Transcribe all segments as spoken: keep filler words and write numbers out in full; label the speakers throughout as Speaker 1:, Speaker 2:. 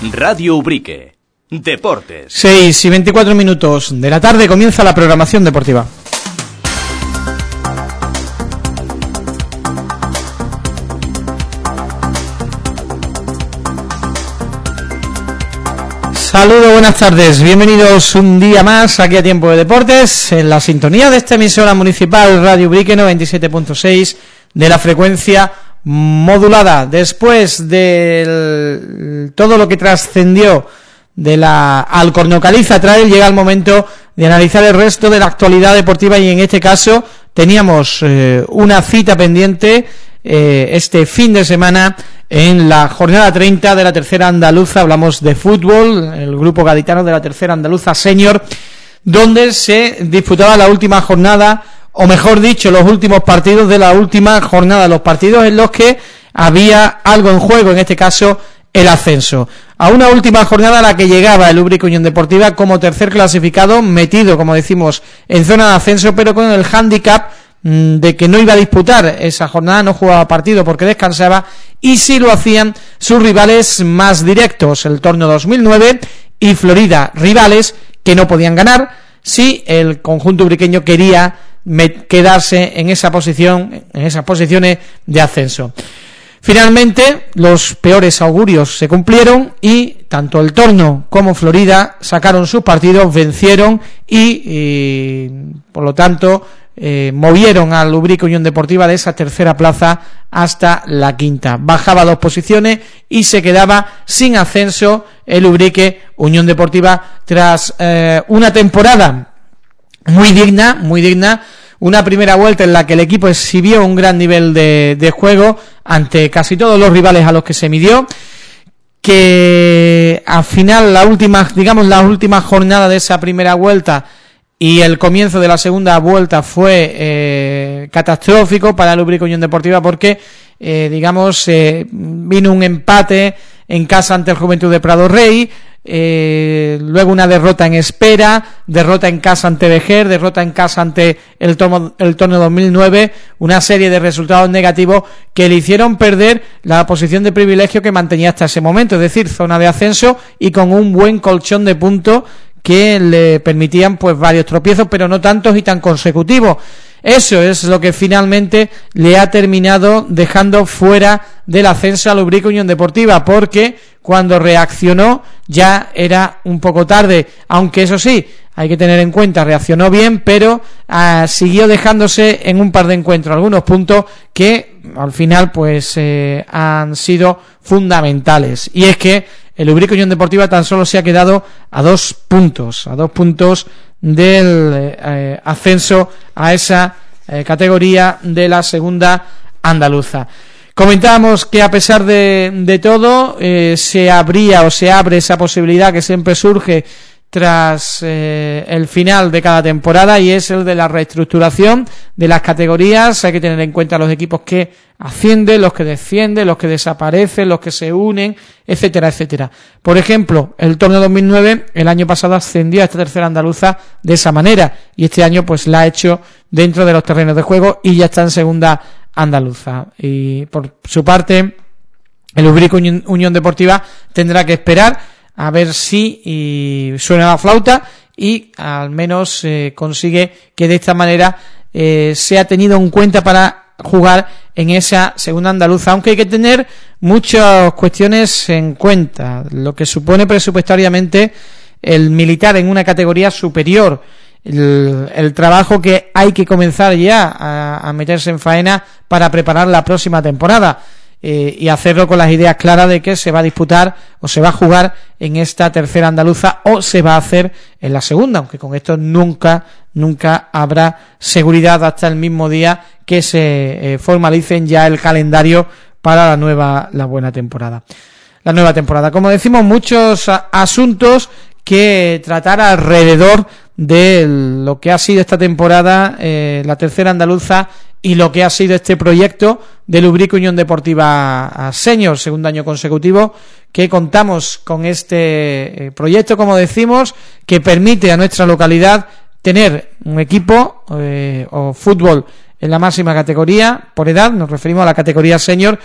Speaker 1: Radio Ubrique. Deportes.
Speaker 2: seis y veinticuatro minutos de la tarde comienza la programación deportiva. Saludos, buenas tardes, bienvenidos un día más aquí a Tiempo de Deportes, en la sintonía de esta emisora municipal Radio Ubrique noventa y siete punto seis de la frecuencia modulada. Después de todo lo que trascendió de la Alcornocaliza Trail, llega el momento de analizar el resto de la actualidad deportiva, y en este caso teníamos eh, una cita pendiente eh, este fin de semana en la jornada treinta de la tercera andaluza. Hablamos de fútbol, el grupo gaditano de la tercera andaluza senior, donde se disputaba la última jornada, o mejor dicho, los últimos partidos de la última jornada, los partidos en los que había algo en juego, en este caso el ascenso. A una última jornada a la que llegaba el Ubrique Unión Deportiva como tercer clasificado, metido, como decimos, en zona de ascenso, pero con el hándicap de que no iba a disputar esa jornada, no jugaba partido porque descansaba, y sí lo hacían sus rivales más directos, el Torno dos mil nueve y Florida, rivales que no podían ganar si el conjunto ubriqueño quería quedarse en esa posición, en esas posiciones de ascenso. Finalmente, los peores augurios se cumplieron y tanto el Torno como Florida sacaron sus partidos, vencieron y, y por lo tanto eh, movieron al Ubrique Unión Deportiva de esa tercera plaza hasta la quinta. Bajaba dos posiciones y se quedaba sin ascenso el Ubrique Unión Deportiva tras eh, una temporada muy digna, muy digna. Una primera vuelta en la que el equipo exhibió un gran nivel de, de juego ante casi todos los rivales a los que se midió, que al final, la última, digamos, la última jornada de esa primera vuelta y el comienzo de la segunda vuelta fue eh, catastrófico para el Ubrique Unión Deportiva, porque eh, digamos eh, vino un empate en casa ante el Juventud de Prado Rey, eh, luego una derrota en Espera, derrota en casa ante Vejer, derrota en casa ante el Torno, el Torno dos mil nueve, una serie de resultados negativos que le hicieron perder la posición de privilegio que mantenía hasta ese momento, es decir, zona de ascenso, y con un buen colchón de puntos que le permitían pues varios tropiezos, pero no tantos y tan consecutivos. Eso es lo que finalmente le ha terminado dejando fuera del ascenso al Ubrique Unión Deportiva, porque cuando reaccionó ya era un poco tarde, aunque eso sí, hay que tener en cuenta, reaccionó bien, pero uh, siguió dejándose en un par de encuentros algunos puntos que al final pues eh, han sido fundamentales, y es que el Ubrique Unión Deportiva tan solo se ha quedado a dos puntos, a dos puntos del eh, ascenso a esa eh, categoría de la segunda andaluza. Comentábamos que a pesar de, de todo eh, se abría o se abre esa posibilidad que siempre surge tras eh, el final de cada temporada, y es el de la reestructuración de las categorías. Hay que tener en cuenta los equipos que ascienden, los que descienden, los que desaparecen, los que se unen, etcétera, etcétera. Por ejemplo, el Torno dos mil nueve el año pasado ascendió a esta tercera andaluza de esa manera, y este año pues la ha hecho dentro de los terrenos de juego y ya está en segunda andaluza. Y por su parte, el Ubrique Unión, Unión Deportiva tendrá que esperar a ver si y suena la flauta y al menos eh, consigue que de esta manera eh, sea tenido en cuenta para jugar en esa segunda andaluza, aunque hay que tener muchas cuestiones en cuenta, lo que supone presupuestariamente el militar en una categoría superior, el, el trabajo que hay que comenzar ya a, a meterse en faena para preparar la próxima temporada. Eh, y hacerlo con las ideas claras de que se va a disputar o se va a jugar en esta tercera andaluza o se va a hacer en la segunda, aunque con esto nunca nunca habrá seguridad hasta el mismo día que se eh, formalicen ya el calendario para la nueva la buena temporada. La nueva temporada, como decimos, muchos a- asuntos que tratar alrededor de lo que ha sido esta temporada, eh, la tercera andaluza, y lo que ha sido este proyecto del Ubrique Unión Deportiva Senior, segundo año consecutivo que contamos con este eh, proyecto, como decimos, que permite a nuestra localidad tener un equipo eh, o fútbol en la máxima categoría por edad, nos referimos a la categoría senior,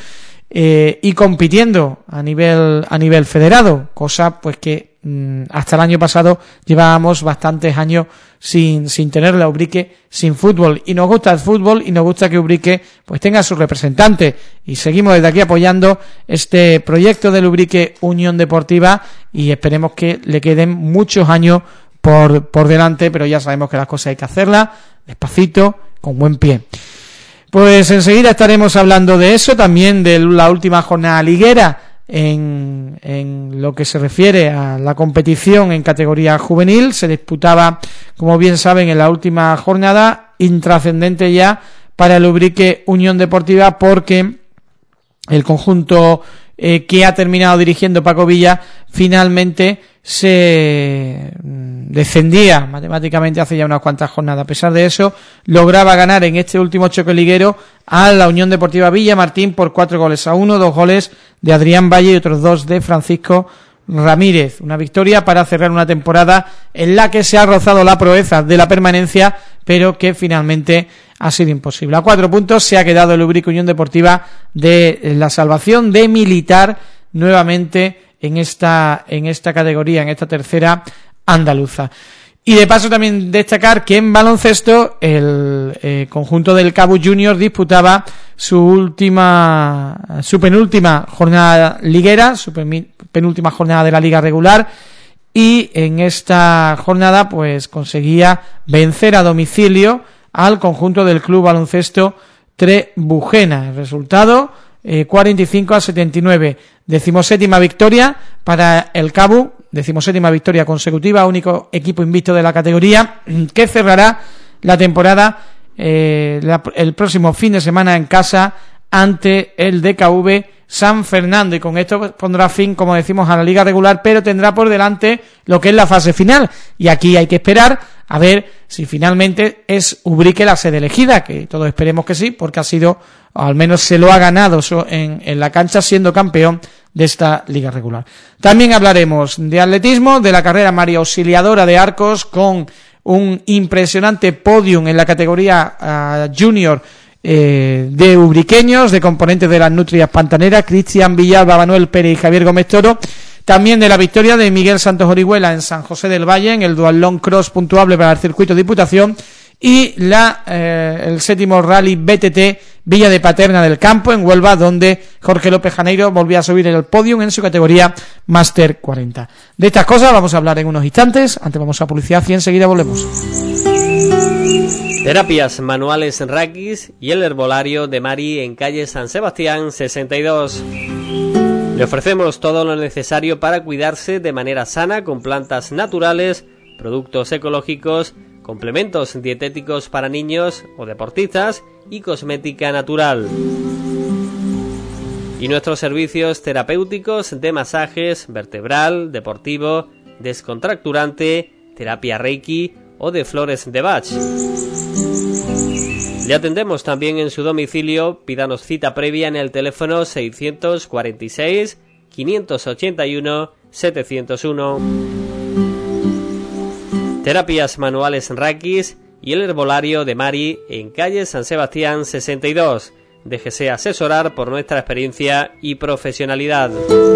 Speaker 2: eh, y compitiendo a nivel a nivel federado, cosa pues que mmm, hasta el año pasado llevábamos bastantes años sin sin tener la Ubrique sin fútbol, y nos gusta el fútbol y nos gusta que Ubrique pues tenga su representante, y seguimos desde aquí apoyando este proyecto del Ubrique Unión Deportiva y esperemos que le queden muchos años por por delante, pero ya sabemos que las cosas hay que hacerlas despacito, con buen pie. Pues enseguida estaremos hablando de eso, también de la última jornada liguera en, en lo que se refiere a la competición en categoría juvenil. Se disputaba, como bien saben, en la última jornada, intrascendente ya para el Ubrique Unión Deportiva, porque el conjunto eh, que ha terminado dirigiendo Paco Villa finalmente se descendía matemáticamente hace ya unas cuantas jornadas. A pesar de eso, lograba ganar en este último choque liguero a la Unión Deportiva Villamartín por cuatro goles a uno, dos goles de Adrián Valle y otros dos de Francisco Ramírez. Una victoria para cerrar una temporada en la que se ha rozado la proeza de la permanencia, pero que finalmente ha sido imposible. A cuatro puntos se ha quedado el Ubrique Unión Deportiva de la salvación de Militar nuevamente en esta en esta categoría, en esta tercera andaluza. Y de paso también destacar que en baloncesto el eh, conjunto del Cabo Junior disputaba su última su penúltima jornada liguera, su penúltima jornada de la liga regular, y en esta jornada pues conseguía vencer a domicilio al conjunto del Club Baloncesto Trebujena. El resultado eh, cuarenta y cinco a setenta y nueve. Decimoséptima victoria para el Cabo, decimoséptima victoria consecutiva, único equipo invicto de la categoría, que cerrará la temporada eh, la, el próximo fin de semana en casa ante el D K V San Fernando, y con esto pondrá fin, como decimos, a la liga regular, pero tendrá por delante lo que es la fase final, y aquí hay que esperar a ver si finalmente es Ubrique la sede elegida, que todos esperemos que sí, porque ha sido, o al menos se lo ha ganado en, en la cancha, siendo campeón de esta liga regular. También hablaremos de atletismo, de la carrera María Auxiliadora de Arcos, con un impresionante podium en la categoría uh, junior eh, de ubriqueños, de componentes de las Nutrias Pantaneras, Cristian Villalba, Manuel Pérez y Javier Gómez Toro. También de la victoria de Miguel Santos Orihuela en San José del Valle, en el duatlón cross puntuable para el circuito de Diputación, y la eh, el séptimo rally B T T Villa de Paterna del Campo en Huelva, donde Jorge López Janeiro volvió a subir en el podium en su categoría Máster cuarenta. De estas cosas vamos a hablar en unos instantes. Antes vamos a publicidad y enseguida volvemos.
Speaker 3: Terapias manuales Raquis y el herbolario de Mari en calle San Sebastián sesenta y dos. Le ofrecemos todo lo necesario para cuidarse de manera sana con plantas naturales, productos ecológicos, complementos dietéticos para niños o deportistas y cosmética natural. Y nuestros servicios terapéuticos de masajes vertebral, deportivo, descontracturante, terapia Reiki o de flores de Bach. Le atendemos también en su domicilio. Pídanos cita previa en el teléfono seiscientos cuarenta y seis, quinientos ochenta y uno, setecientos uno. Terapias manuales Raquis y el herbolario de Mari en calle San Sebastián sesenta y dos. Déjese asesorar por nuestra experiencia y profesionalidad.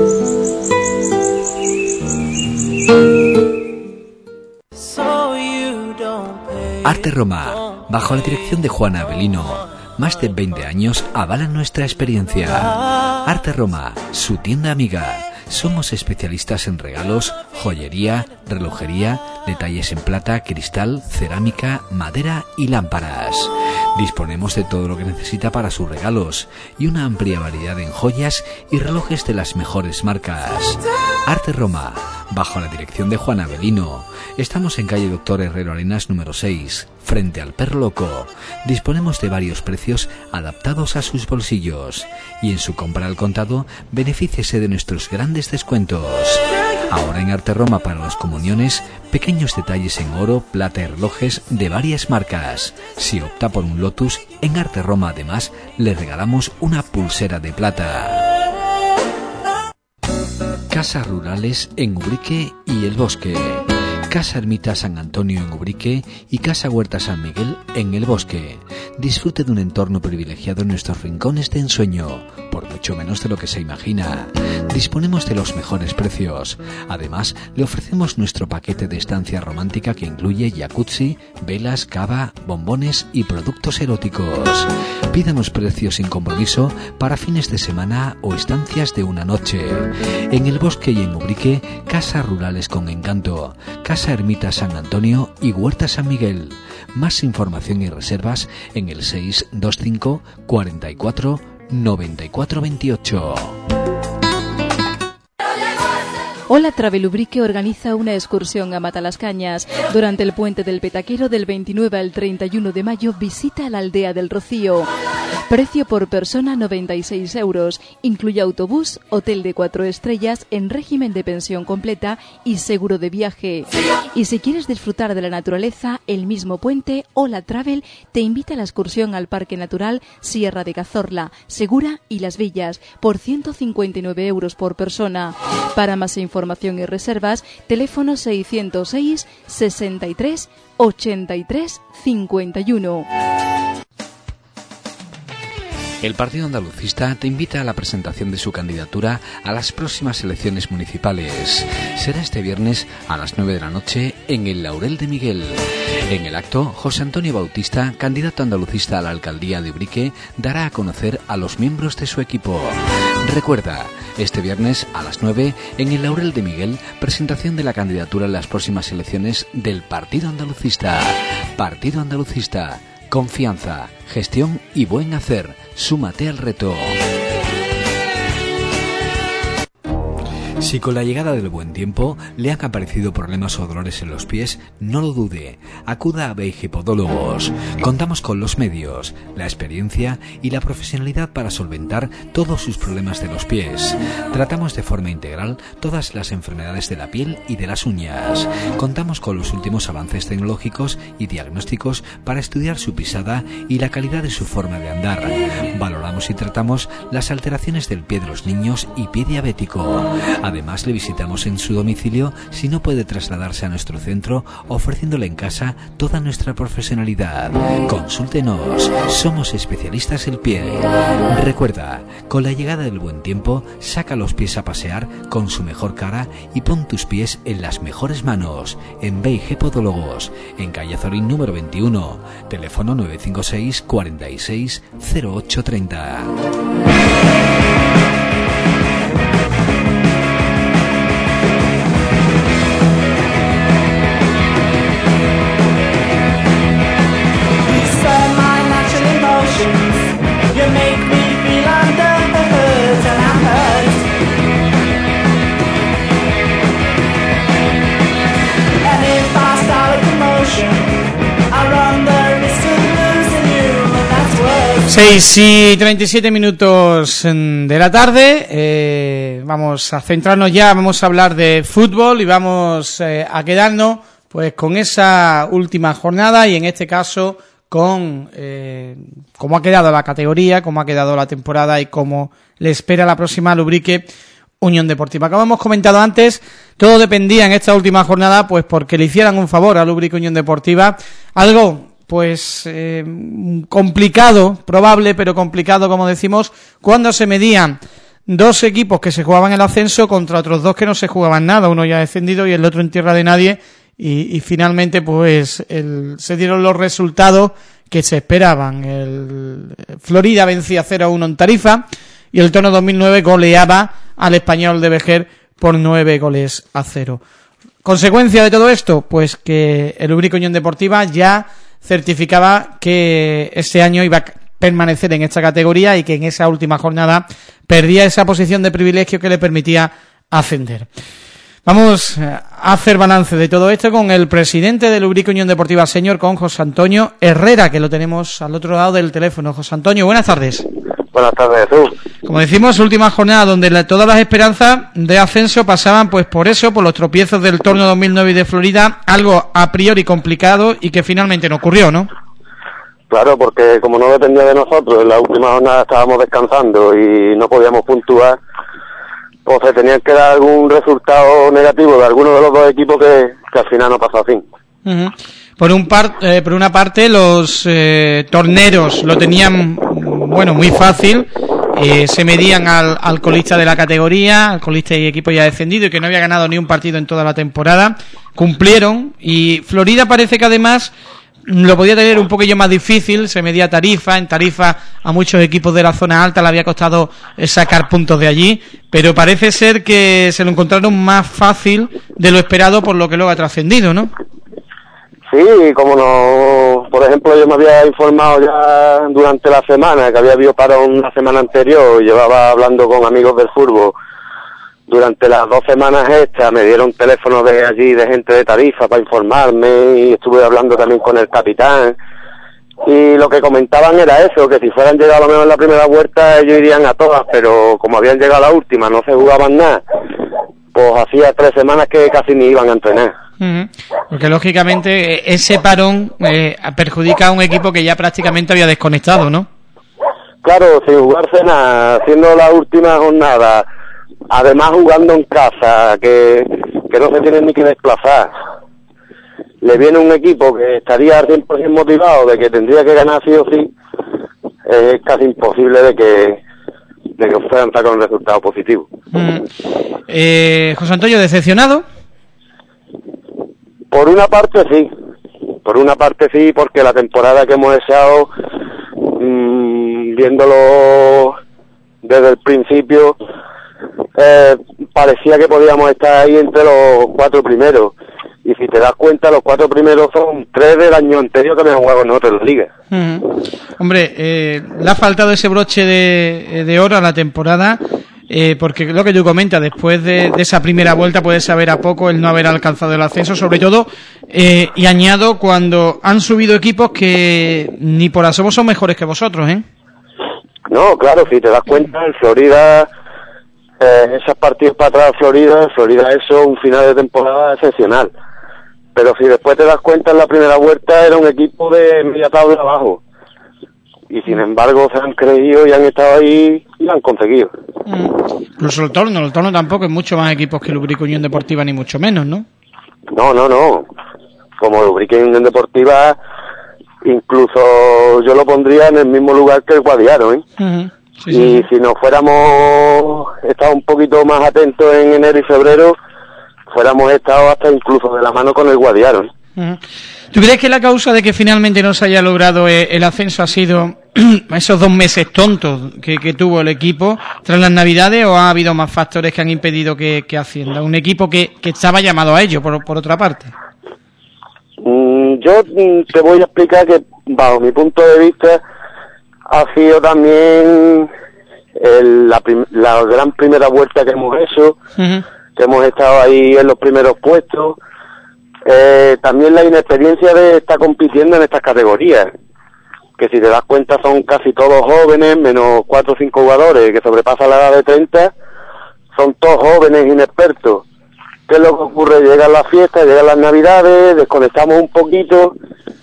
Speaker 4: Arte Roma, bajo la dirección de Juana Avelino, más de veinte años avalan nuestra experiencia. Arte Roma, su tienda amiga. Somos especialistas en regalos, joyería, relojería, detalles en plata, cristal, cerámica, madera y lámparas. Disponemos de todo lo que necesita para sus regalos y una amplia variedad en joyas y relojes de las mejores marcas. Arte Roma, bajo la dirección de Juan Avelino. Estamos en calle Doctor Herrero Arenas número seis, frente al Perro Loco. Disponemos de varios precios adaptados a sus bolsillos. Y en su compra al contado, benefíciese de nuestros grandes descuentos. Ahora en Arte Roma para las comuniones, pequeños detalles en oro, plata y relojes de varias marcas. Si opta por un Lotus, en Arte Roma además le regalamos una pulsera de plata. Casas rurales en Ubrique y El Bosque. Casa Ermita San Antonio en Ubrique y Casa Huerta San Miguel en El Bosque. Disfrute de un entorno privilegiado en nuestros rincones de ensueño, por mucho menos de lo que se imagina. Disponemos de los mejores precios. Además, le ofrecemos nuestro paquete de estancia romántica que incluye jacuzzi, velas, cava, bombones y productos eróticos. Pídanos precios sin compromiso para fines de semana o estancias de una noche. En El Bosque y en Ubrique, casas rurales con encanto. Casa Ermita San Antonio y Huerta San Miguel. Más información y reservas en el seis dos cinco, cuarenta y cuatro, noventa y cuatro veintiocho.
Speaker 5: Hola Travel Ubrique organiza una excursión a Matalascañas. Durante el puente del Petaquero del veintinueve al treinta y uno de mayo visita la aldea del Rocío. Precio por persona noventa y seis euros. Incluye autobús, hotel de cuatro estrellas en régimen de pensión completa y seguro de viaje. Y si quieres disfrutar de la naturaleza, el mismo puente, Hola Travel te invita a la excursión al Parque Natural Sierra de Cazorla, Segura y Las Villas por ciento cincuenta y nueve euros por persona. Para más información y reservas, teléfono seiscientos seis, sesenta y tres, ochenta y tres, cincuenta y uno.
Speaker 4: El Partido Andalucista te invita a la presentación de su candidatura a las próximas elecciones municipales. Será este viernes a las nueve de la noche en el Laurel de Miguel. En el acto, José Antonio Bautista, candidato andalucista a la alcaldía de Ubrique, dará a conocer a los miembros de su equipo. Recuerda, este viernes a las nueve en el Laurel de Miguel, presentación de la candidatura en las próximas elecciones del Partido Andalucista. Partido Andalucista. Confianza, gestión y buen hacer. Súmate al reto. Si con la llegada del buen tiempo le han aparecido problemas o dolores en los pies, no lo dude. Acuda a Beige Podólogos. Contamos con los medios, la experiencia y la profesionalidad para solventar todos sus problemas de los pies. Tratamos de forma integral todas las enfermedades de la piel y de las uñas. Contamos con los últimos avances tecnológicos y diagnósticos para estudiar su pisada y la calidad de su forma de andar. Valoramos y tratamos las alteraciones del pie de los niños y pie diabético. Además, le visitamos en su domicilio si no puede trasladarse a nuestro centro, ofreciéndole en casa toda nuestra profesionalidad. Consúltenos, somos especialistas en piel. Recuerda, con la llegada del buen tiempo, saca los pies a pasear con su mejor cara y pon tus pies en las mejores manos. En Beige Podólogos, en calle Azorín número veintiuno, teléfono nueve cinco seis, cuarenta y seis, cero ocho treinta.
Speaker 2: seis y treinta y siete minutos de la tarde, eh, vamos a centrarnos ya, vamos a hablar de fútbol y vamos eh, a quedarnos pues con esa última jornada y en este caso con eh, cómo ha quedado la categoría, cómo ha quedado la temporada y cómo le espera la próxima al Ubrique Unión Deportiva. Como hemos comentado antes, todo dependía en esta última jornada pues porque le hicieran un favor al Ubrique Unión Deportiva, algo pues eh, complicado, probable, pero complicado, como decimos, cuando se medían dos equipos que se jugaban el ascenso contra otros dos que no se jugaban nada, uno ya descendido y el otro en tierra de nadie, y, y finalmente pues el, se dieron los resultados que se esperaban. El Florida vencía cero a uno en Tarifa y el Tono dos mil nueve goleaba al Español de Vejer por nueve goles a cero. Consecuencia de todo esto, pues que el Ubrique Unión Deportiva ya certificaba que este año iba a permanecer en esta categoría y que en esa última jornada perdía esa posición de privilegio que le permitía ascender. Vamos a hacer balance de todo esto con el presidente del Ubrique Unión Deportiva Senior, con José Antonio Herrera, que lo tenemos al otro lado del teléfono. José Antonio, buenas tardes.
Speaker 6: Buenas tardes, Jesús.
Speaker 2: Como decimos, última jornada donde la, todas las esperanzas de ascenso pasaban pues por eso, por los tropiezos del Torneo dos mil nueve y de Florida, algo a priori complicado y que finalmente no ocurrió, ¿no?
Speaker 6: Claro, porque como no dependía de nosotros, en la última jornada estábamos descansando y no podíamos puntuar, pues se tenían que dar algún resultado negativo de alguno de los dos equipos que, que al final no pasó así.
Speaker 2: Uh-huh. Por un par, eh, por una parte los eh, torneros lo tenían, bueno, muy fácil, eh, se medían al, al colista de la categoría, al colista y equipo ya descendido y que no había ganado ni un partido en toda la temporada, cumplieron, y Florida parece que además lo podía tener un poquillo más difícil, se medía Tarifa, en Tarifa a muchos equipos de la zona alta le había costado sacar puntos de allí, pero parece ser que se lo encontraron más fácil de lo esperado por lo que luego ha trascendido, ¿no?
Speaker 6: Sí, como no, por ejemplo, yo me había informado ya durante la semana, que había habido parón la semana anterior, y llevaba hablando con amigos del fútbol. Durante las dos semanas estas me dieron teléfonos de allí, de gente de Tarifa, para informarme, y estuve hablando también con el capitán, y lo que comentaban era eso, que si fueran llegado a lo menos en la primera vuelta, ellos irían a todas, pero como habían llegado a la última, no se jugaban nada, pues hacía tres semanas que casi ni iban a entrenar.
Speaker 2: Uh-huh. Porque lógicamente ese parón eh, perjudica a un equipo que ya prácticamente había desconectado, ¿no?
Speaker 6: Claro, sin jugarse nada, haciendo la última jornada, además jugando en casa, que, que no se tienen ni que desplazar. Le viene un equipo que estaría al cien por ciento motivado de que tendría que ganar sí o sí, es casi imposible de que de que puedan sacar un resultado positivo.
Speaker 2: Uh-huh. eh, José Antonio, ¿decepcionado?
Speaker 6: Por una parte sí, por una parte sí, porque la temporada que hemos echado, mmm, viéndolo desde el principio, eh, parecía que podíamos estar ahí entre los cuatro primeros. Y si te das cuenta, los cuatro primeros son tres del año anterior que habían jugado con nosotros en la liga.
Speaker 2: Uh-huh. Hombre, eh, le ha faltado ese broche de, de oro a la temporada. Eh, porque lo que tú comentas, después de, de esa primera vuelta puede saber a poco el no haber alcanzado el ascenso, sobre todo, eh, y añado cuando han subido equipos que ni por asomo son mejores que vosotros, ¿eh?
Speaker 6: No, claro, si te das cuenta, el Florida, eh, esos partidos para atrás, Florida, Florida eso, un final de temporada excepcional. Pero si después te das cuenta, en la primera vuelta era un equipo de media tabla abajo. Y sin embargo se han creído y han estado ahí y lo han conseguido.
Speaker 2: Mm. Incluso el Torno, el Torno tampoco es mucho más equipos que Lubrica Unión Deportiva, ni mucho menos, ¿no?
Speaker 6: No, no, no. Como Lubrica Unión Deportiva, incluso yo lo pondría en el mismo lugar que el Guadiaro, ¿eh?
Speaker 2: Uh-huh. Sí,
Speaker 6: y
Speaker 2: sí, sí.
Speaker 6: si nos fuéramos, estado un poquito más atentos en enero y febrero, fuéramos estado hasta incluso de la mano con el Guadiaro, ¿eh?
Speaker 2: Uh-huh. ¿Tú crees que la causa de que finalmente no se haya logrado el ascenso ha sido esos dos meses tontos que, que tuvo el equipo tras las Navidades, o ha habido más factores que han impedido que, que ascienda? Un equipo que, que estaba llamado a ello, por, por otra parte.
Speaker 6: Mm, yo mm, te voy a explicar que, bajo mi punto de vista, ha sido también el, la, prim- la gran primera vuelta que hemos hecho, uh-huh. que hemos estado ahí en los primeros puestos. Eh, también la inexperiencia de estar compitiendo en estas categorías, que si te das cuenta son casi todos jóvenes, menos cuatro o cinco jugadores que sobrepasan la edad de treinta, son todos jóvenes inexpertos. ¿Qué es lo que ocurre? Llegan las fiestas, llegan las Navidades, desconectamos un poquito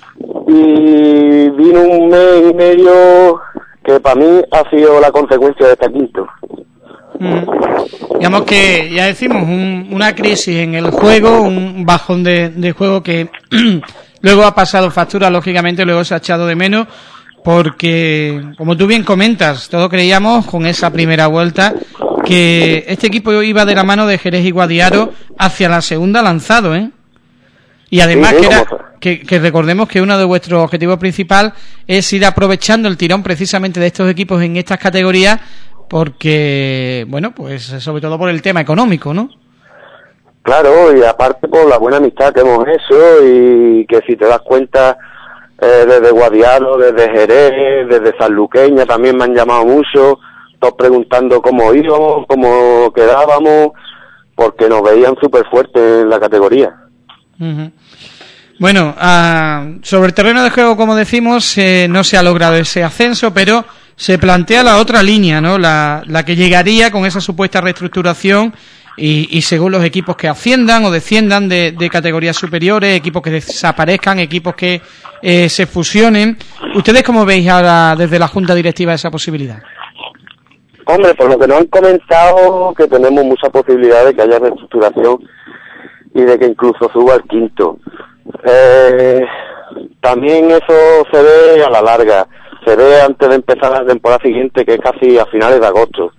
Speaker 6: y vino un mes y medio que para mí ha sido la consecuencia de este quinto.
Speaker 2: Mm. Digamos que, ya decimos, un, una crisis en el juego, un bajón de, de juego que luego ha pasado factura, lógicamente, luego se ha echado de menos, porque, como tú bien comentas, todos creíamos con esa primera vuelta que este equipo iba de la mano de Jerez y Guadiaro hacia la segunda lanzado, ¿eh? Y además
Speaker 6: sí, sí,
Speaker 2: que, era, que, que recordemos que uno de vuestros objetivos principales es ir aprovechando el tirón precisamente de estos equipos en estas categorías, porque, bueno, pues sobre todo por el tema económico, ¿no?
Speaker 6: Claro, y aparte por la buena amistad que hemos hecho, y que si te das cuenta, eh, desde Guadiaro, desde Jerez, desde Sanluqueña también me han llamado mucho, todos preguntando cómo íbamos, cómo quedábamos, porque nos veían súper fuertes en la categoría.
Speaker 2: Uh-huh. Bueno, uh, sobre el terreno de juego, como decimos, eh, no se ha logrado ese ascenso, pero se plantea la otra línea, ¿no? La, la que llegaría con esa supuesta reestructuración y, y según los equipos que asciendan o desciendan de, de categorías superiores, equipos que desaparezcan, equipos que eh, se fusionen. ¿Ustedes cómo veis ahora desde la Junta Directiva esa posibilidad?
Speaker 6: Hombre, por lo que nos han comentado, que tenemos mucha posibilidad de que haya reestructuración y de que incluso suba al quinto. Eh, también eso se ve a la larga, se ve antes de empezar la temporada siguiente, que es casi a finales de agosto.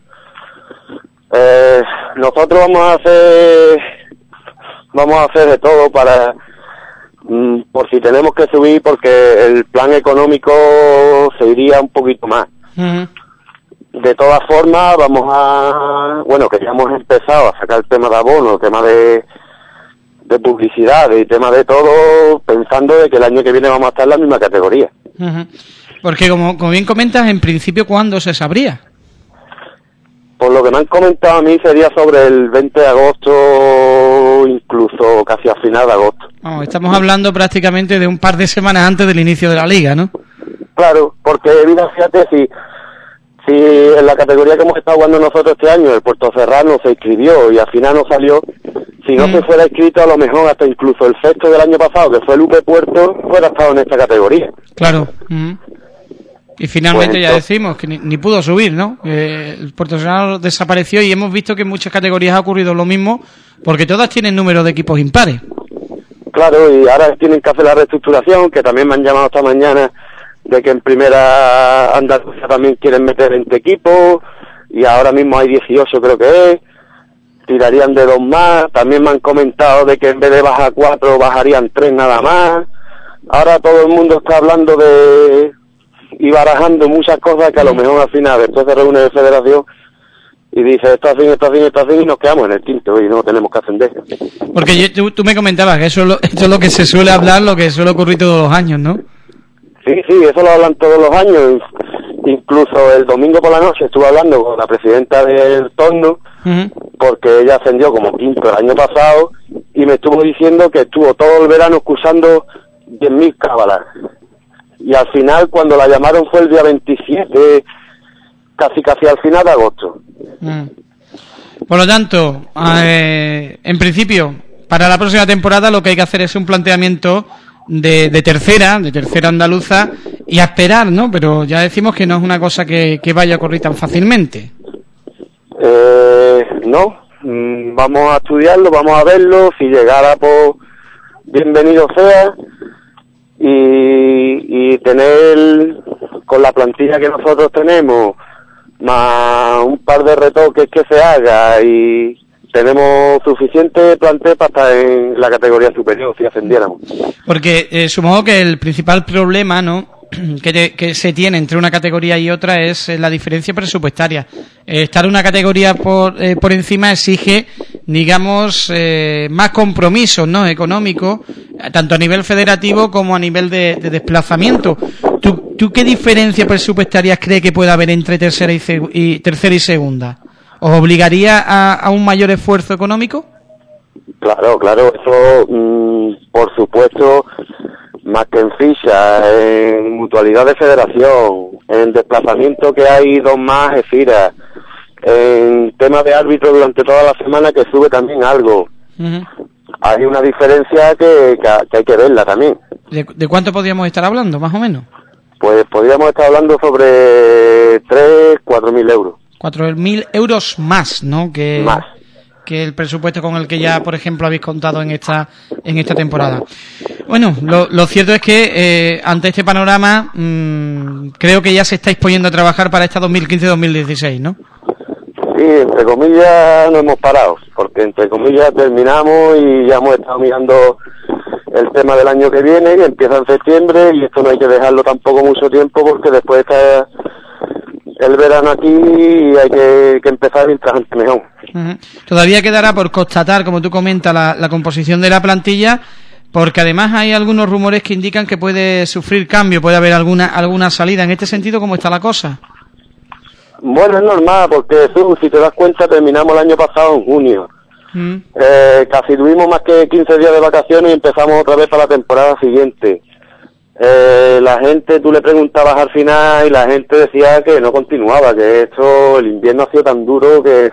Speaker 6: Eh, nosotros vamos a hacer, vamos a hacer de todo para, mm, por si tenemos que subir, porque el plan económico se iría un poquito más.
Speaker 2: Uh-huh.
Speaker 6: De todas formas, vamos a, bueno, que ya hemos empezado a sacar el tema de abono, el tema de, de publicidad y tema de todo, pensando de que el año que viene vamos a estar en la misma categoría.
Speaker 2: Uh-huh. Porque como, como bien comentas, en principio, ¿cuándo se sabría?
Speaker 6: Por lo que me han comentado a mí, sería sobre el veinte de agosto, incluso casi a final de agosto.
Speaker 2: Vamos, estamos hablando prácticamente de un par de semanas antes del inicio de la liga, ¿no?
Speaker 6: Claro, porque mira, fíjate, si, si en la categoría que hemos estado jugando nosotros este año, el Puerto Serrano se inscribió y al final no salió, si no mm. se fuera inscrito, a lo mejor hasta incluso el sexto del año pasado, que fue el U P Puerto, fuera estado en esta categoría.
Speaker 2: Claro. Mm. Y finalmente
Speaker 6: pues
Speaker 2: ya decimos que ni, ni pudo subir, ¿no? Eh, el Puerto Serrano desapareció y hemos visto que en muchas categorías ha ocurrido lo mismo, porque todas tienen número de equipos impares.
Speaker 6: Claro, y ahora tienen que hacer la reestructuración, que también me han llamado esta mañana, de que en primera Andalucía también quieren meter veinte equipos, y ahora mismo hay dieciocho creo que es, tirarían de dos más, también me han comentado de que en vez de bajar cuatro, bajarían tres nada más. Ahora todo el mundo está hablando de... y barajando muchas cosas que a lo mejor al final después se reúne de federación y dice esto así, esto así, esto así, y nos quedamos en el quinto y no tenemos que ascender.
Speaker 2: Porque yo, tú, tú me comentabas que eso es, lo, eso es lo que se suele hablar, lo que suele ocurrir todos los años, ¿no?
Speaker 6: Sí, sí, eso lo hablan todos los años. Incluso el domingo por la noche estuve hablando con la presidenta del torno, uh-huh. porque ella ascendió como quinto el año pasado y me estuvo diciendo que estuvo todo el verano escuchando diez mil cábalas. Y al final, cuando la llamaron, fue el día veintisiete, casi casi al final de agosto.
Speaker 2: Mm. Por lo tanto, eh, en principio, para la próxima temporada lo que hay que hacer es un planteamiento de, de tercera, de tercera andaluza, y a esperar, ¿no? Pero ya decimos que no es una cosa que, que vaya a ocurrir tan fácilmente.
Speaker 6: Eh, no, mm, vamos a estudiarlo, vamos a verlo, si llegara, pues, bienvenido sea. Y, y tener con la plantilla que nosotros tenemos más un par de retoques que se haga y tenemos suficiente plantel para estar en la categoría superior si ascendiéramos.
Speaker 2: Porque eh, supongo que el principal problema, ¿no?, que, te, que se tiene entre una categoría y otra es eh, la diferencia presupuestaria. Eh, estar una categoría por, eh, por encima exige, digamos, eh, más compromisos, ¿no?, económicos, tanto a nivel federativo como a nivel de, de desplazamiento. ¿Tú, ¿Tú qué diferencia presupuestaria crees que puede haber entre tercera y, seg- y tercera y segunda? ¿Os obligaría a, a un mayor esfuerzo económico?
Speaker 6: Claro, claro, eso mmm, por supuesto, más que en ficha, en mutualidad de federación, en desplazamiento que hay dos más EFIRA, en tema de árbitro durante toda la semana que sube también algo. Uh-huh. Hay una diferencia que, que, que hay que verla también.
Speaker 2: ¿De, ¿De cuánto podríamos estar hablando, más o menos?
Speaker 6: Pues podríamos estar hablando sobre tres, cuatro mil euros.
Speaker 2: Cuatro mil euros más, ¿no? Que,
Speaker 6: más.
Speaker 2: Que el presupuesto con el que ya, por ejemplo, habéis contado en esta en esta temporada. Bueno, lo, lo cierto es que eh, ante este panorama mmm, creo que ya se estáis poniendo a trabajar para esta dos mil quince dos mil dieciséis, ¿no?
Speaker 6: Sí, entre comillas no hemos parado, porque entre comillas terminamos y ya hemos estado mirando el tema del año que viene, que empieza en septiembre, y esto no hay que dejarlo tampoco mucho tiempo porque después está el verano aquí y hay que, que empezar mientras antes mejor.
Speaker 2: Uh-huh. Todavía quedará por constatar, como tú comentas, la, la composición de la plantilla, porque además hay algunos rumores que indican que puede sufrir cambio, puede haber alguna alguna salida. En este sentido, ¿cómo está la cosa?
Speaker 6: Bueno, es normal, porque tú, si te das cuenta, terminamos el año pasado en junio. Mm. Eh, casi tuvimos más que quince días de vacaciones y empezamos otra vez para la temporada siguiente. Eh, la gente, tú le preguntabas al final y la gente decía que no continuaba, que esto, el invierno ha sido tan duro que,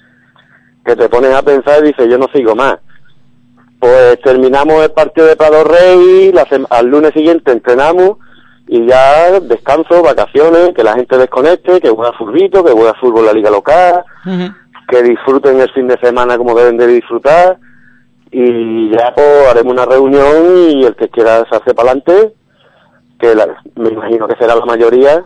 Speaker 6: que te pones a pensar y dices, yo no sigo más. Pues terminamos el partido de Prado Rey, la sem- al lunes siguiente entrenamos y ya descanso, vacaciones, que la gente desconecte, que juega fulbito, que juega fútbol en la liga local, uh-huh. que disfruten el fin de semana como deben de disfrutar, y ya pues haremos una reunión y el que quiera hacerse para adelante, que la, me imagino que será la mayoría,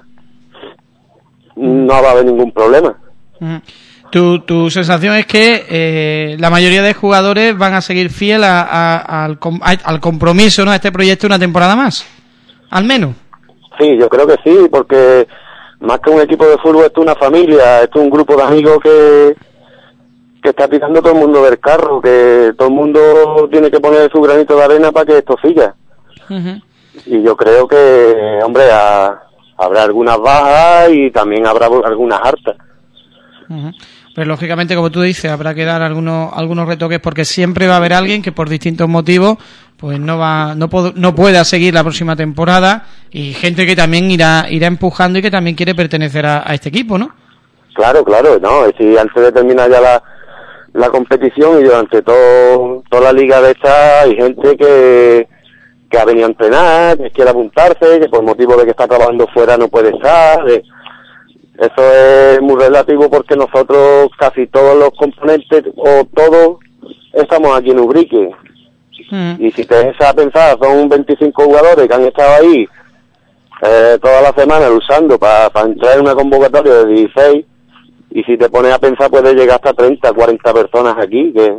Speaker 6: no va a haber ningún problema.
Speaker 2: Uh-huh. Tu, tu sensación es que eh, la mayoría de jugadores van a seguir fiel a, a, al, a, al compromiso, ¿no?, a este proyecto una temporada más, al menos.
Speaker 6: Sí, yo creo que sí, porque más que un equipo de fútbol, esto es una familia, esto es un grupo de amigos que, que está tirando todo el mundo del carro, que todo el mundo tiene que poner su granito de arena para que esto siga. Uh-huh. Y yo creo que, hombre, a, habrá algunas bajas y también habrá algunas hartas.
Speaker 2: Uh-huh. Pues lógicamente, como tú dices, habrá que dar algunos algunos retoques, porque siempre va a haber alguien que por distintos motivos pues no va no pod- no pueda seguir la próxima temporada, y gente que también irá irá empujando y que también quiere pertenecer a, a este equipo, ¿no?
Speaker 6: Claro, claro, no, si antes de terminar ya la la competición y durante todo toda la liga de esta hay gente que que ha venido a entrenar, que quiere apuntarse, que por motivo de que está trabajando fuera no puede estar. De, Eso es muy relativo porque nosotros casi todos los componentes o todos estamos aquí en Ubrique. Mm. Y si te dejas a pensar, son veinticinco jugadores que han estado ahí eh, toda la semana luchando para pa entrar en una convocatoria de dieciséis, y si te pones a pensar puedes llegar hasta treinta, cuarenta personas aquí que,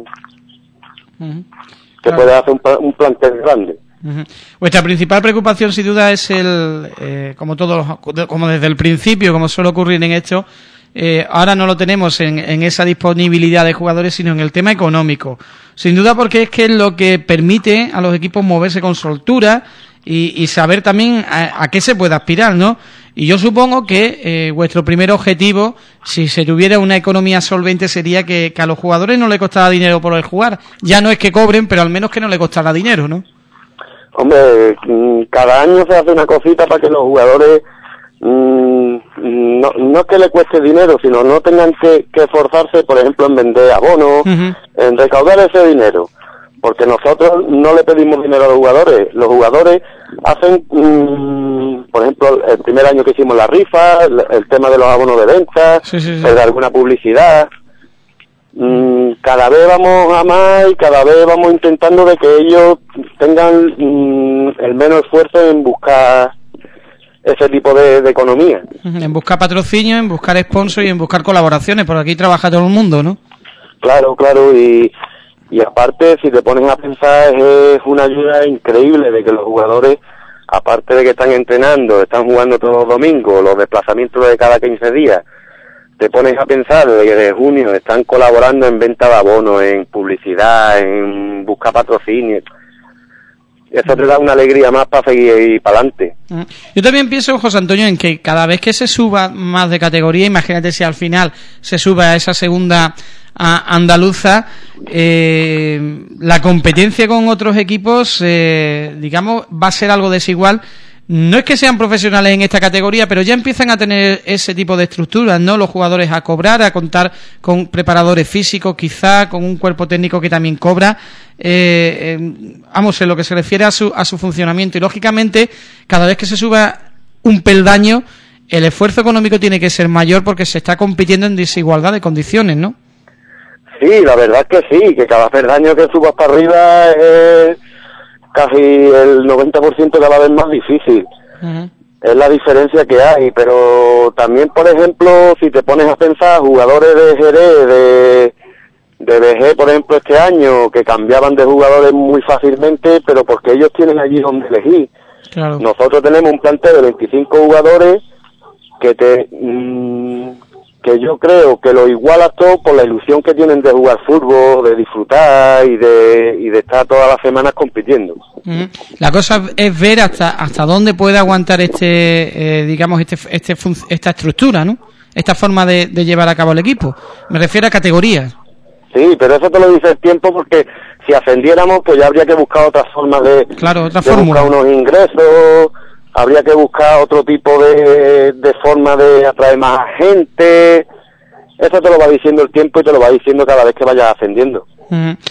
Speaker 6: mm. que claro. puedes hacer un, un plantel grande.
Speaker 2: Uh-huh. Vuestra principal preocupación, sin duda, es el, eh, como todos, como desde el principio, como suele ocurrir en esto, eh, ahora no lo tenemos en, en esa disponibilidad de jugadores, sino en el tema económico. Sin duda, porque es que es lo que permite a los equipos moverse con soltura y, y saber también a, a qué se puede aspirar, ¿no? Y yo supongo que eh, vuestro primer objetivo, si se tuviera una economía solvente, sería que, que a los jugadores no le costara dinero por el jugar. Ya no es que cobren, pero al menos que no le costara dinero, ¿no?
Speaker 6: Hombre, cada año se hace una cosita para que los jugadores mmm, no, no es que le cueste dinero, sino no tengan que, que esforzarse, por ejemplo, en vender abonos, uh-huh. en recaudar ese dinero, porque nosotros no le pedimos dinero a los jugadores. Los jugadores hacen, mmm, por ejemplo, el primer año que hicimos la rifa, el, el tema de los abonos de venta, sí, sí, sí. de alguna publicidad. Mm, cada vez vamos a más y cada vez vamos intentando de que ellos tengan mm, el menos esfuerzo en buscar ese tipo de, de economía.
Speaker 2: En buscar patrocinio, en buscar sponsor y en buscar colaboraciones, porque aquí trabaja todo el mundo, ¿no?
Speaker 6: Claro, claro, y, y aparte, si te pones a pensar, es una ayuda increíble de que los jugadores, aparte de que están entrenando, están jugando todos los domingos, los desplazamientos de cada quince días, te pones a pensar de que de junio están colaborando en venta de abonos, en publicidad, en buscar patrocinio. Eso te da una alegría más para seguir y para adelante.
Speaker 2: Yo también pienso, José Antonio, en que cada vez que se suba más de categoría, imagínate si al final se sube a esa segunda a andaluza, eh, la competencia con otros equipos, eh, digamos, va a ser algo desigual. No es que sean profesionales en esta categoría, pero ya empiezan a tener ese tipo de estructuras, ¿no? Los jugadores a cobrar, a contar con preparadores físicos, quizá con un cuerpo técnico que también cobra. Eh, eh, vamos, en lo que se refiere a su, a su funcionamiento. Y lógicamente, cada vez que se suba un peldaño, el esfuerzo económico tiene que ser mayor porque se está compitiendo en desigualdad de condiciones, ¿no?
Speaker 6: Sí, la verdad es que sí, que cada peldaño que subas para arriba es casi el noventa por ciento cada vez más difícil. Uh-huh. Es la diferencia que hay, pero también, por ejemplo, si te pones a pensar, jugadores de Jerez, de, de B G, por ejemplo, este año, que cambiaban de jugadores muy fácilmente, pero porque ellos tienen allí donde elegir. Claro. Nosotros tenemos un plantel de veinticinco jugadores que te mmm, que yo creo que lo iguala todo por la ilusión que tienen de jugar fútbol, de disfrutar y de y de estar todas las semanas compitiendo.
Speaker 2: Uh-huh. La cosa es ver hasta hasta dónde puede aguantar este, eh, digamos, este este esta estructura, ¿no? Esta forma de, de llevar a cabo el equipo. Me refiero a categorías.
Speaker 6: Sí, pero eso te lo dice el tiempo, porque si ascendiéramos, pues ya habría que buscar otras formas de,
Speaker 2: claro, otra
Speaker 6: de
Speaker 2: fórmula.
Speaker 6: buscar unos ingresos. Habría que buscar otro tipo de, de forma de atraer más gente. Eso te lo va diciendo el tiempo y te lo va diciendo cada vez que vayas ascendiendo.
Speaker 2: Uh-huh.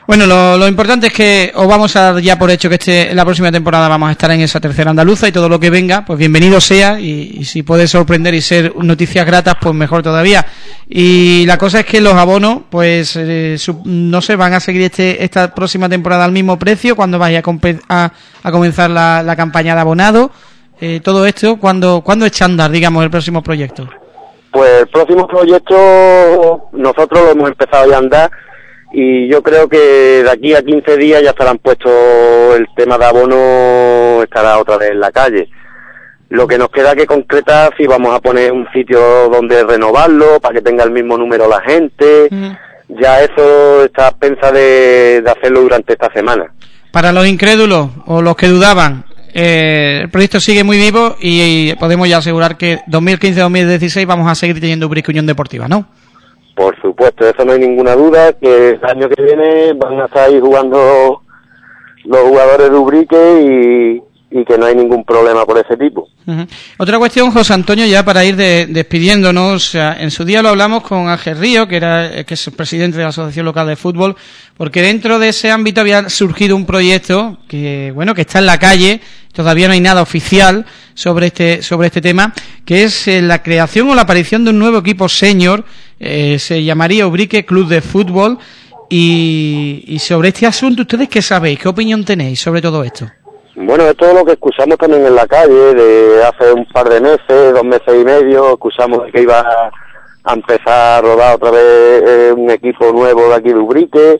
Speaker 2: Bueno, lo, lo importante es que os vamos a dar ya por hecho que este la próxima temporada vamos a estar en esa tercera andaluza y todo lo que venga, pues bienvenido sea y, y si puede sorprender y ser noticias gratas, pues mejor todavía. Y la cosa es que los abonos, pues eh, su, no sé, van a seguir este esta próxima temporada al mismo precio cuando vaya a, a, a comenzar la, la campaña de abonado. Eh, todo esto, ¿cuándo, ¿cuándo echa a andar, digamos, el próximo proyecto?
Speaker 6: Pues el próximo proyecto nosotros lo hemos empezado ya a andar y yo creo que de aquí a quince días ya estarán puestos el tema de abono, estará otra vez en la calle. Lo que nos queda que concretar si vamos a poner un sitio donde renovarlo para que tenga el mismo número la gente. Mm. Ya eso está pensado de, de hacerlo durante esta semana.
Speaker 2: Para los incrédulos o los que dudaban, eh, el proyecto sigue muy vivo y, y podemos ya asegurar que dos mil quince dos mil dieciséis vamos a seguir teniendo Ubrique Unión Deportiva, ¿no?
Speaker 6: Por supuesto, eso no hay ninguna duda, que el año que viene van a estar ahí jugando los jugadores de Ubrique y, y que no hay ningún problema por ese tipo.
Speaker 2: Uh-huh. Otra cuestión, José Antonio, ya para ir de, despidiéndonos, o sea, en su día lo hablamos con Ángel Río, que era que es el presidente de la Asociación Local de Fútbol, porque dentro de ese ámbito había surgido un proyecto que, bueno, que está en la calle, todavía no hay nada oficial sobre este sobre este tema, que es eh, la creación o la aparición de un nuevo equipo senior, eh, se llamaría Ubrique Club de Fútbol, y, y sobre este asunto, ¿ustedes qué sabéis? ¿Qué opinión tenéis sobre todo esto?
Speaker 6: Bueno, es todo lo que escuchamos también en la calle, de hace un par de meses, dos meses y medio, escuchamos que iba a empezar a rodar otra vez eh, un equipo nuevo de aquí de Ubrique.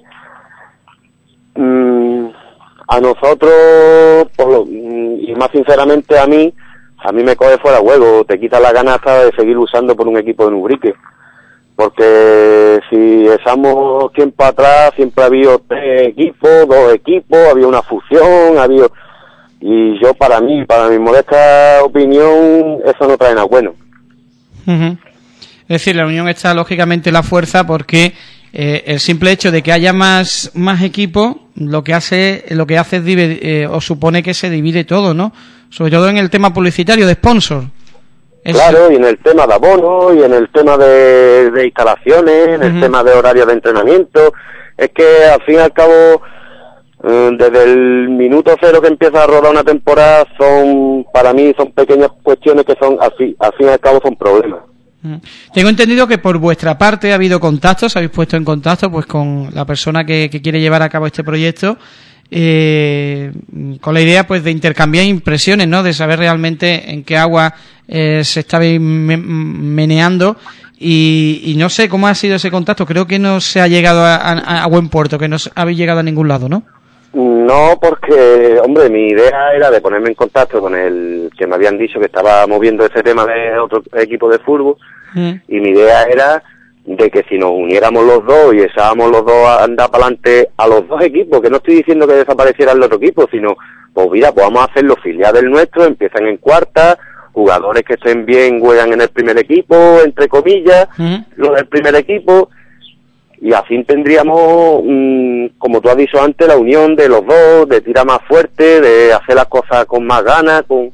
Speaker 6: Mm, a nosotros, por lo, y más sinceramente a mí, a mí me coge fuera huevo, te quita la gana hasta de seguir usando por un equipo de Ubrique. Porque si echamos tiempo atrás, siempre ha habido tres equipos, dos equipos, había una fusión, había... Y yo, para mí, para mi modesta opinión, eso no trae nada bueno.
Speaker 2: Uh-huh. Es decir, la unión está lógicamente la fuerza porque eh, el simple hecho de que haya más más equipos, lo que hace lo que hace es dividir, eh, o supone que se divide todo, ¿no? Sobre todo en el tema publicitario de sponsor. Es... Claro,
Speaker 6: y en el tema de abono, y en el tema de, de instalaciones, en el uh-huh. tema de horarios de entrenamiento. Es que, al fin y al cabo... Desde el minuto cero que empieza a rodar una temporada, son para mí son pequeñas cuestiones que son al fin, al fin y al cabo son problemas.
Speaker 2: Tengo entendido que por vuestra parte ha habido contactos, habéis puesto en contacto pues con la persona que, que quiere llevar a cabo este proyecto, eh, con la idea pues de intercambiar impresiones, ¿no? De saber realmente en qué agua eh, se está meneando. Y, y no sé cómo ha sido ese contacto. Creo que no se ha llegado a, a, a buen puerto, que no habéis llegado a ningún lado, ¿no?
Speaker 6: No, porque, hombre, mi idea era de ponerme en contacto con el que me habían dicho que estaba moviendo ese tema de otro equipo de fútbol, mm. y mi idea era de que si nos uniéramos los dos y echábamos los dos a andar para adelante a los dos equipos, que no estoy diciendo que desapareciera el otro equipo, sino, pues mira, pues vamos a hacer los filiales nuestros, empiezan en cuarta, jugadores que estén bien juegan en el primer equipo, entre comillas, mm. los del primer equipo, y así tendríamos, mmm, como tú has dicho antes, la unión de los dos, de tirar más fuerte, de hacer las cosas con más ganas, con...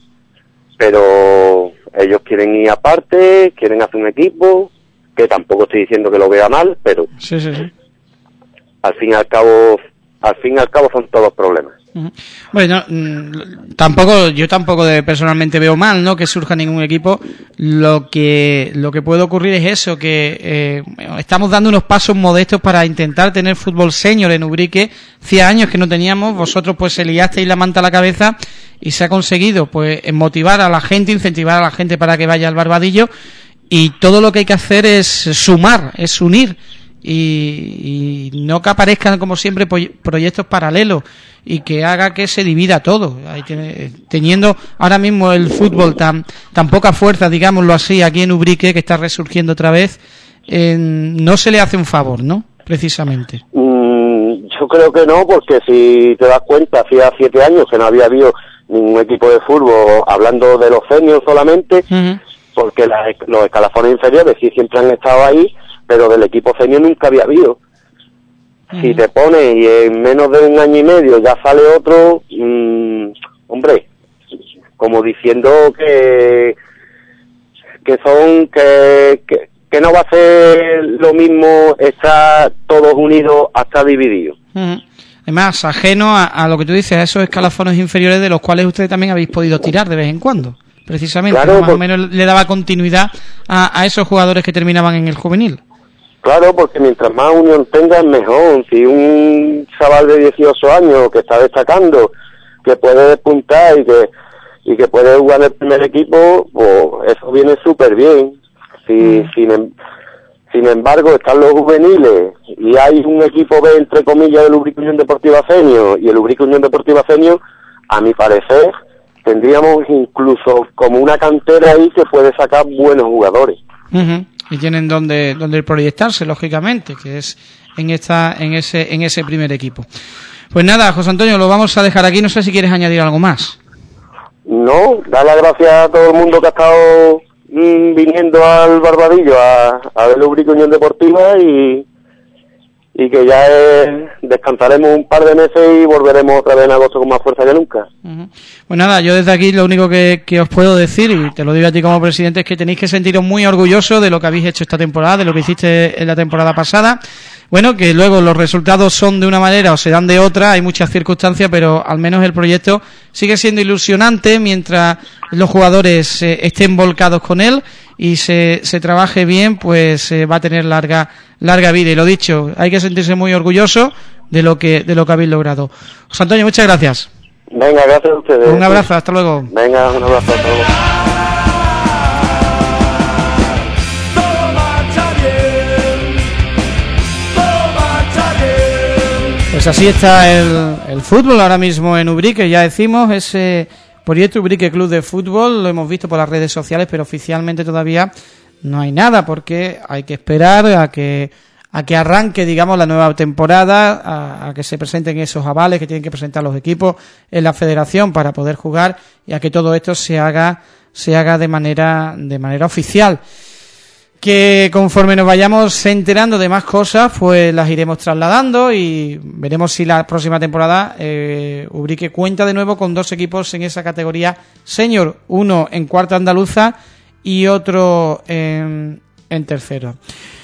Speaker 6: pero ellos quieren ir aparte, quieren hacer un equipo, que tampoco estoy diciendo que lo vea mal, pero
Speaker 2: sí, sí, sí.
Speaker 6: al fin y al cabo, al fin y al cabo son todos problemas.
Speaker 2: Uh-huh. Bueno, no, tampoco yo tampoco de, personalmente veo mal, ¿no? Que surja ningún equipo. Lo que lo que puede ocurrir es eso, que eh, estamos dando unos pasos modestos para intentar tener fútbol senior en Ubrique. Hacía años que no teníamos, vosotros pues se liasteis la manta a la cabeza y se ha conseguido pues motivar a la gente, incentivar a la gente para que vaya al Barbadillo, y todo lo que hay que hacer es sumar, es unir. Y, y no que aparezcan como siempre proyectos paralelos y que haga que se divida todo. Teniendo ahora mismo el fútbol tan tan poca fuerza, digámoslo así, aquí en Ubrique, que está resurgiendo otra vez, eh, no se le hace un favor, ¿no? Precisamente.
Speaker 6: Mm, yo creo que no, porque si te das cuenta, hacía siete años que no había habido ningún equipo de fútbol, hablando de los seniors solamente, uh-huh. porque las, los escalafones inferiores sí siempre han estado ahí, pero del equipo senior nunca había habido. Uh-huh. Si te pones y en menos de un año y medio ya sale otro, mmm, hombre, como diciendo que que son que, que que no va a ser lo mismo estar todos unidos hasta divididos.
Speaker 2: Uh-huh. Además, ajeno a, a lo que tú dices, a esos escalafones inferiores de los cuales ustedes también habéis podido tirar de vez en cuando, precisamente,
Speaker 6: claro,
Speaker 2: ¿no? Más
Speaker 6: por...
Speaker 2: o menos le daba continuidad a, a esos jugadores que terminaban en el juvenil.
Speaker 6: Claro, porque mientras más unión tengas, mejor. Si un chaval de dieciocho años que está destacando, que puede despuntar y que y que puede jugar en el primer equipo, pues eso viene súper bien. Si, mm. sin, sin embargo, están los juveniles y hay un equipo B, entre comillas, del Ubrique Unión Deportiva Fenio, y el Ubrique Unión Deportiva Fenio, a mi parecer, tendríamos incluso como una cantera ahí que puede sacar buenos jugadores.
Speaker 2: Uh-huh. Y tienen donde donde proyectarse, lógicamente, que es en esta en ese en ese primer equipo. Pues nada, José Antonio, lo vamos a dejar aquí. No sé si quieres añadir algo más.
Speaker 6: No, dar las gracias a todo el mundo que ha estado mmm, viniendo al Barbadillo a, a ver la Ubrique Unión Deportiva y, y que ya es, descansaremos un par de meses y volveremos otra vez en agosto con más fuerza que nunca. Uh-huh.
Speaker 2: Pues nada, yo desde aquí lo único que, que os puedo decir, y te lo digo a ti como presidente, es que tenéis que sentiros muy orgullosos de lo que habéis hecho esta temporada, de lo que hiciste en la temporada pasada. Bueno, que luego los resultados son de una manera o se dan de otra, hay muchas circunstancias, pero al menos el proyecto sigue siendo ilusionante mientras los jugadores eh, estén volcados con él y se, se trabaje bien, pues eh, va a tener larga larga vida. Y lo dicho, hay que sentirse muy orgulloso de lo que de lo que habéis logrado. José Antonio, muchas gracias.
Speaker 6: Venga, gracias a ustedes.
Speaker 2: Un abrazo, hasta luego.
Speaker 6: Venga, un abrazo, hasta luego.
Speaker 2: Pues así está el, el fútbol ahora mismo en Ubrique, ya decimos, ese proyecto Ubrique Club de Fútbol, lo hemos visto por las redes sociales, pero oficialmente todavía no hay nada, porque hay que esperar a que a que arranque, digamos, la nueva temporada, a, a que se presenten esos avales que tienen que presentar los equipos en la federación para poder jugar y a que todo esto se haga se haga de manera de manera oficial. Que conforme nos vayamos enterando de más cosas, pues las iremos trasladando y veremos si la próxima temporada eh, Ubrique cuenta de nuevo con dos equipos en esa categoría senior, uno en cuarta andaluza y otro en, en tercero.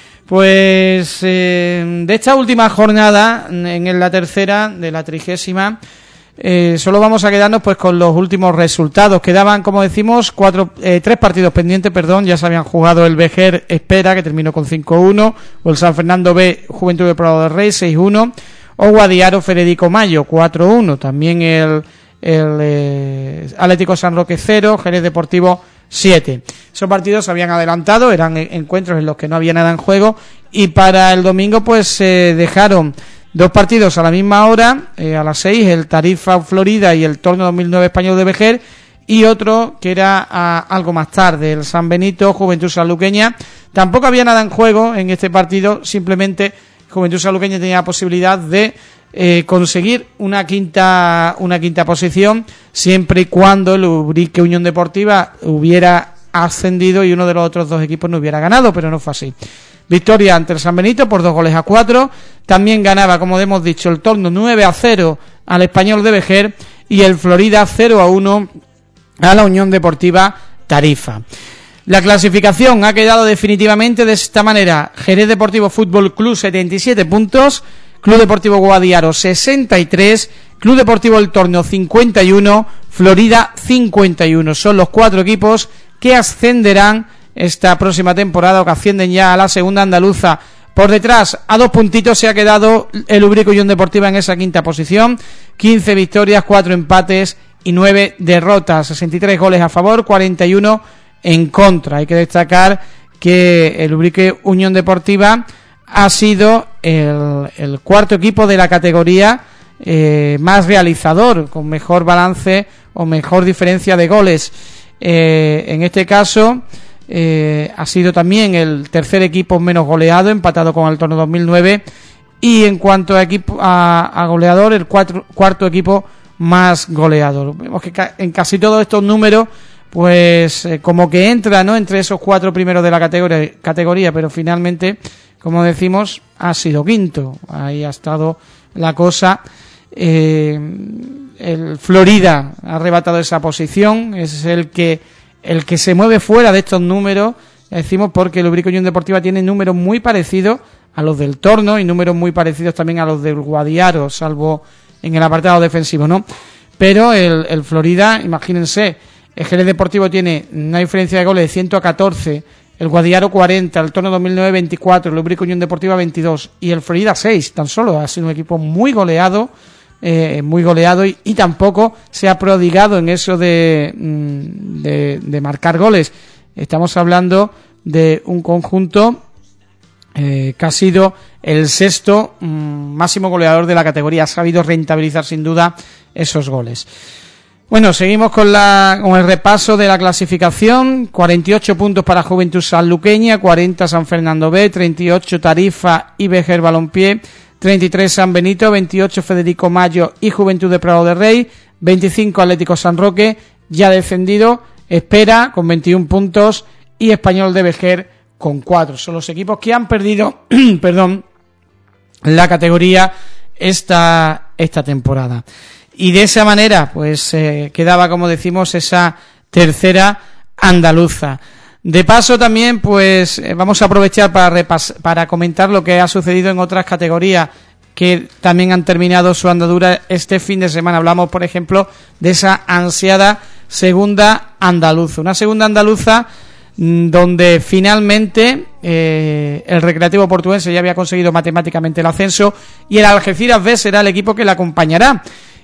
Speaker 2: Pues eh, de esta última jornada, en la tercera de la trigésima, Eh, solo vamos a quedarnos pues con los últimos resultados. Quedaban, como decimos, cuatro, eh, tres partidos pendientes, perdón. Ya se habían jugado el Vejer Espera, que terminó con cinco uno, o el San Fernando B Juventud de Prado del Rey seis uno, o Guadiaro Federico Mayo cuatro uno. También el, el eh, Atlético San Roque cero, Jerez Deportivo siete. Esos partidos se habían adelantado, eran encuentros en los que no había nada en juego, y para el domingo pues se eh, dejaron dos partidos a la misma hora, eh, a las seis, el Tarifa Florida y el Torneo dos mil nueve Español de Vejer, y otro que era a, algo más tarde, el San Benito Juventud Sanluqueña. Tampoco había nada en juego en este partido, simplemente Juventud Sanluqueña tenía la posibilidad de eh, conseguir una quinta una quinta posición, siempre y cuando el Ubrique Unión Deportiva hubiera ascendido y uno de los otros dos equipos no hubiera ganado, pero no fue así. Victoria ante el San Benito por dos goles a cuatro. También ganaba, como hemos dicho, el Torno nueve a cero al Español de Vejer y el Florida cero a uno a la Unión Deportiva Tarifa. La clasificación ha quedado definitivamente de esta manera: Jerez Deportivo Fútbol Club setenta y siete puntos, Club Deportivo Guadiaro sesenta y tres, Club Deportivo El Torno cincuenta y uno, Florida cincuenta y uno. Son los cuatro equipos que ascenderán esta próxima temporada o que ascienden ya a la segunda andaluza. Por detrás, a dos puntitos, se ha quedado el Ubrique Unión Deportiva en esa quinta posición, quince victorias, cuatro empates y nueve derrotas, sesenta y tres goles a favor, cuarenta y uno en contra. Hay que destacar que el Ubrique Unión Deportiva ha sido el, el cuarto equipo de la categoría eh, más realizador, con mejor balance o mejor diferencia de goles. Eh, en este caso Eh, ha sido también el tercer equipo menos goleado, empatado con el Torno dos mil nueve, y en cuanto a equipo a, a goleador, el cuatro, cuarto equipo más goleador. Vemos que ca- en casi todos estos números pues eh, como que entra, ¿no?, entre esos cuatro primeros de la categoría, categoría, pero finalmente, como decimos, ha sido quinto. Ahí ha estado la cosa. eh, el Florida ha arrebatado esa posición, es el que el que se mueve fuera de estos números, decimos, porque el Ubrique Unión Deportiva tiene números muy parecidos a los del Torno y números muy parecidos también a los del Guadiaro, salvo en el apartado defensivo, ¿no? Pero el, el Florida, imagínense, el Jerez Deportivo tiene una diferencia de goles de ciento catorce, el Guadiaro cuarenta, el Torno dos mil nueve veinticuatro, el Lubrica Unión Deportiva veintidós y el Florida seis, tan solo. Ha sido un equipo muy goleado, eh, muy goleado y, y tampoco se ha prodigado en eso de, de, de marcar goles. Estamos hablando de un conjunto eh, que ha sido el sexto mmm, máximo goleador de la categoría. Ha sabido rentabilizar sin duda esos goles. Bueno, seguimos con la con el repaso de la clasificación. cuarenta y ocho puntos para Juventud Sanluqueña, cuarenta San Fernando B, treinta y ocho Tarifa y Vejer Balompié, treinta y tres San Benito, veintiocho Federico Mayo y Juventud de Prado de Rey, veinticinco Atlético San Roque, ya descendido, Espera con veintiún puntos y Español de Vejer con cuatro. Son los equipos que han perdido perdón, la categoría esta, esta temporada. Y de esa manera, pues eh, quedaba, como decimos, esa tercera andaluza. De paso también, pues eh, vamos a aprovechar para repas- para comentar lo que ha sucedido en otras categorías que también han terminado su andadura este fin de semana. Hablamos, por ejemplo, de esa ansiada segunda andaluza. Una segunda andaluza mmm, donde finalmente eh, el Recreativo Portuense ya había conseguido matemáticamente el ascenso y el Algeciras B será el equipo que le acompañará.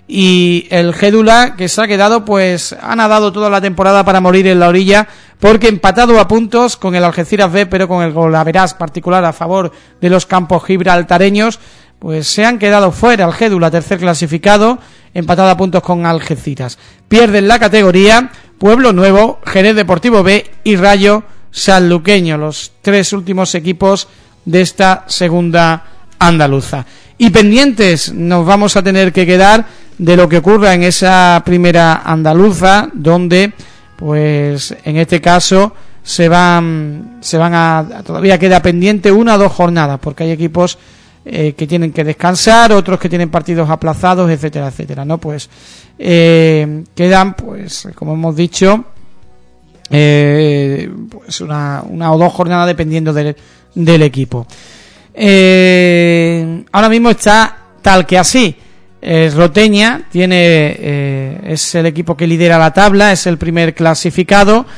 Speaker 2: Y el Gédula, que se ha quedado, pues ha nadado toda la temporada para morir en la orilla, porque empatado a puntos con el Algeciras B, pero con el golaveras particular a favor de los campos gibraltareños, pues se han quedado fuera. El Gédula, tercer clasificado, empatado a puntos con Algeciras. Pierden la categoría Pueblo Nuevo, Jerez Deportivo B y Rayo Sanluqueño, los tres últimos equipos de esta segunda andaluza. Y pendientes nos vamos a tener que quedar de lo que ocurra en esa primera andaluza, donde pues en este caso se van se van a todavía queda pendiente una o dos jornadas, porque hay equipos eh, que tienen que descansar, otros que tienen partidos aplazados, etcétera, etcétera, ¿no? Pues eh, quedan, pues como hemos dicho, eh, pues una, una o dos jornadas dependiendo del, del equipo. Eh, ahora mismo está tal que así. Eh, Roteña tiene eh, es el equipo que lidera la tabla, es el primer clasificado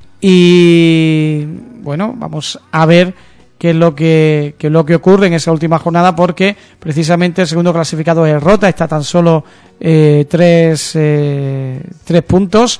Speaker 2: y bueno, vamos a ver qué es lo que qué es lo que ocurre en esa última jornada, porque precisamente el segundo clasificado es Rota, está tan solo eh, tres eh, tres puntos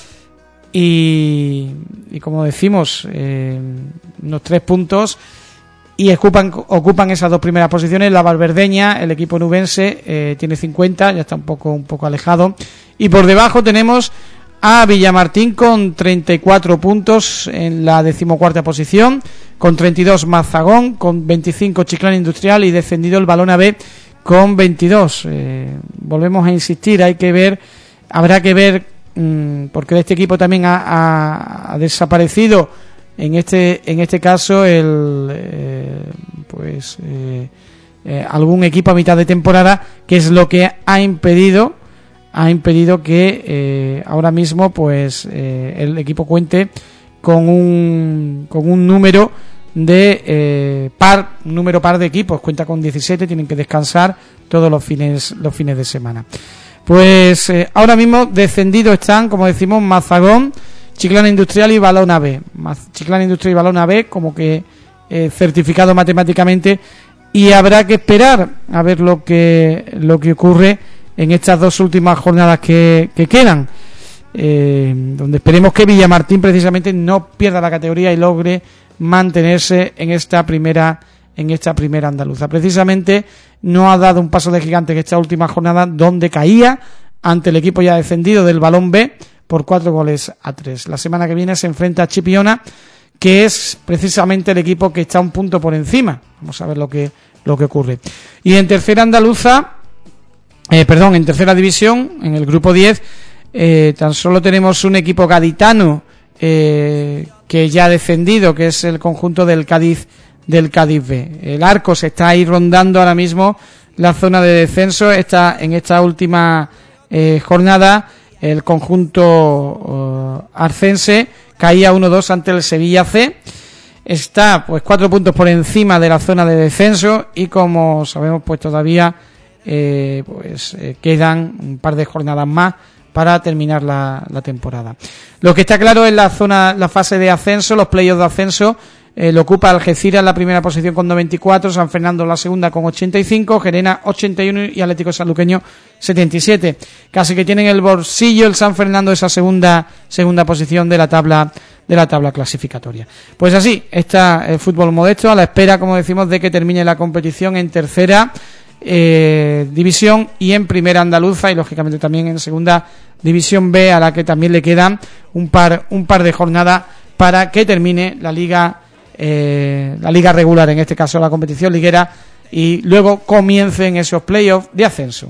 Speaker 2: y, y como decimos eh, unos tres puntos. Y ocupan, ocupan esas dos primeras posiciones. La Valverdeña, el equipo nubense, eh, tiene cincuenta, ya está un poco un poco alejado. Y por debajo tenemos a Villamartín con treinta y cuatro puntos en la decimocuarta posición, con treinta y dos Mazagón, con veinticinco Chiclana Industrial y descendido el Balona B con veintidós. Eh, volvemos a insistir, hay que ver, habrá que ver, mmm, porque de este equipo también ha, ha, ha desaparecido en este en este caso el eh, pues eh, eh, algún equipo a mitad de temporada, que es lo que ha impedido ha impedido que eh, ahora mismo pues eh, el equipo cuente con un con un número de eh, par un número par de equipos. Cuenta con diecisiete, tienen que descansar todos los fines los fines de semana. Pues eh, ahora mismo descendidos están, como decimos, Mazagón, Chiclana Industrial y Balona B. Chiclana Industrial y Balona B como que eh, certificado matemáticamente, y habrá que esperar a ver lo que lo que ocurre en estas dos últimas jornadas que, que quedan, eh, donde esperemos que Villamartín precisamente no pierda la categoría y logre mantenerse en esta primera en esta primera andaluza. Precisamente no ha dado un paso de gigante en esta última jornada, donde caía ante el equipo ya descendido del Balón B por cuatro goles a tres. La semana que viene se enfrenta a Chipiona, que es precisamente el equipo que está un punto por encima. Vamos a ver lo que lo que ocurre. Y en tercera andaluza, eh, perdón, en tercera división, en el grupo diez, eh, tan solo tenemos un equipo gaditano eh, que ya ha descendido, que es el conjunto del Cádiz del Cádiz B. El Arcos está ahí rondando ahora mismo la zona de descenso. Está en esta última eh, jornada. El conjunto uh, arcense caía uno dos ante el Sevilla C, está pues cuatro puntos por encima de la zona de descenso y como sabemos pues todavía eh, pues eh, quedan un par de jornadas más para terminar la, la temporada. Lo que está claro es la zona, la fase de ascenso, los playoffs de ascenso. Eh, lo ocupa Algeciras en la primera posición con noventa y cuatro, San Fernando en la segunda con ochenta y cinco, Gerena ochenta y uno y Atlético Sanluqueño setenta y siete. Casi que tienen el bolsillo el San Fernando esa segunda segunda posición de la tabla de la tabla clasificatoria. Pues así está el fútbol modesto a la espera, como decimos, de que termine la competición en tercera eh, división y en primera andaluza y lógicamente también en segunda división B, a la que también le quedan un par un par de jornadas para que termine la liga Eh, la liga regular, en este caso la competición liguera, y luego comiencen esos playoffs de ascenso.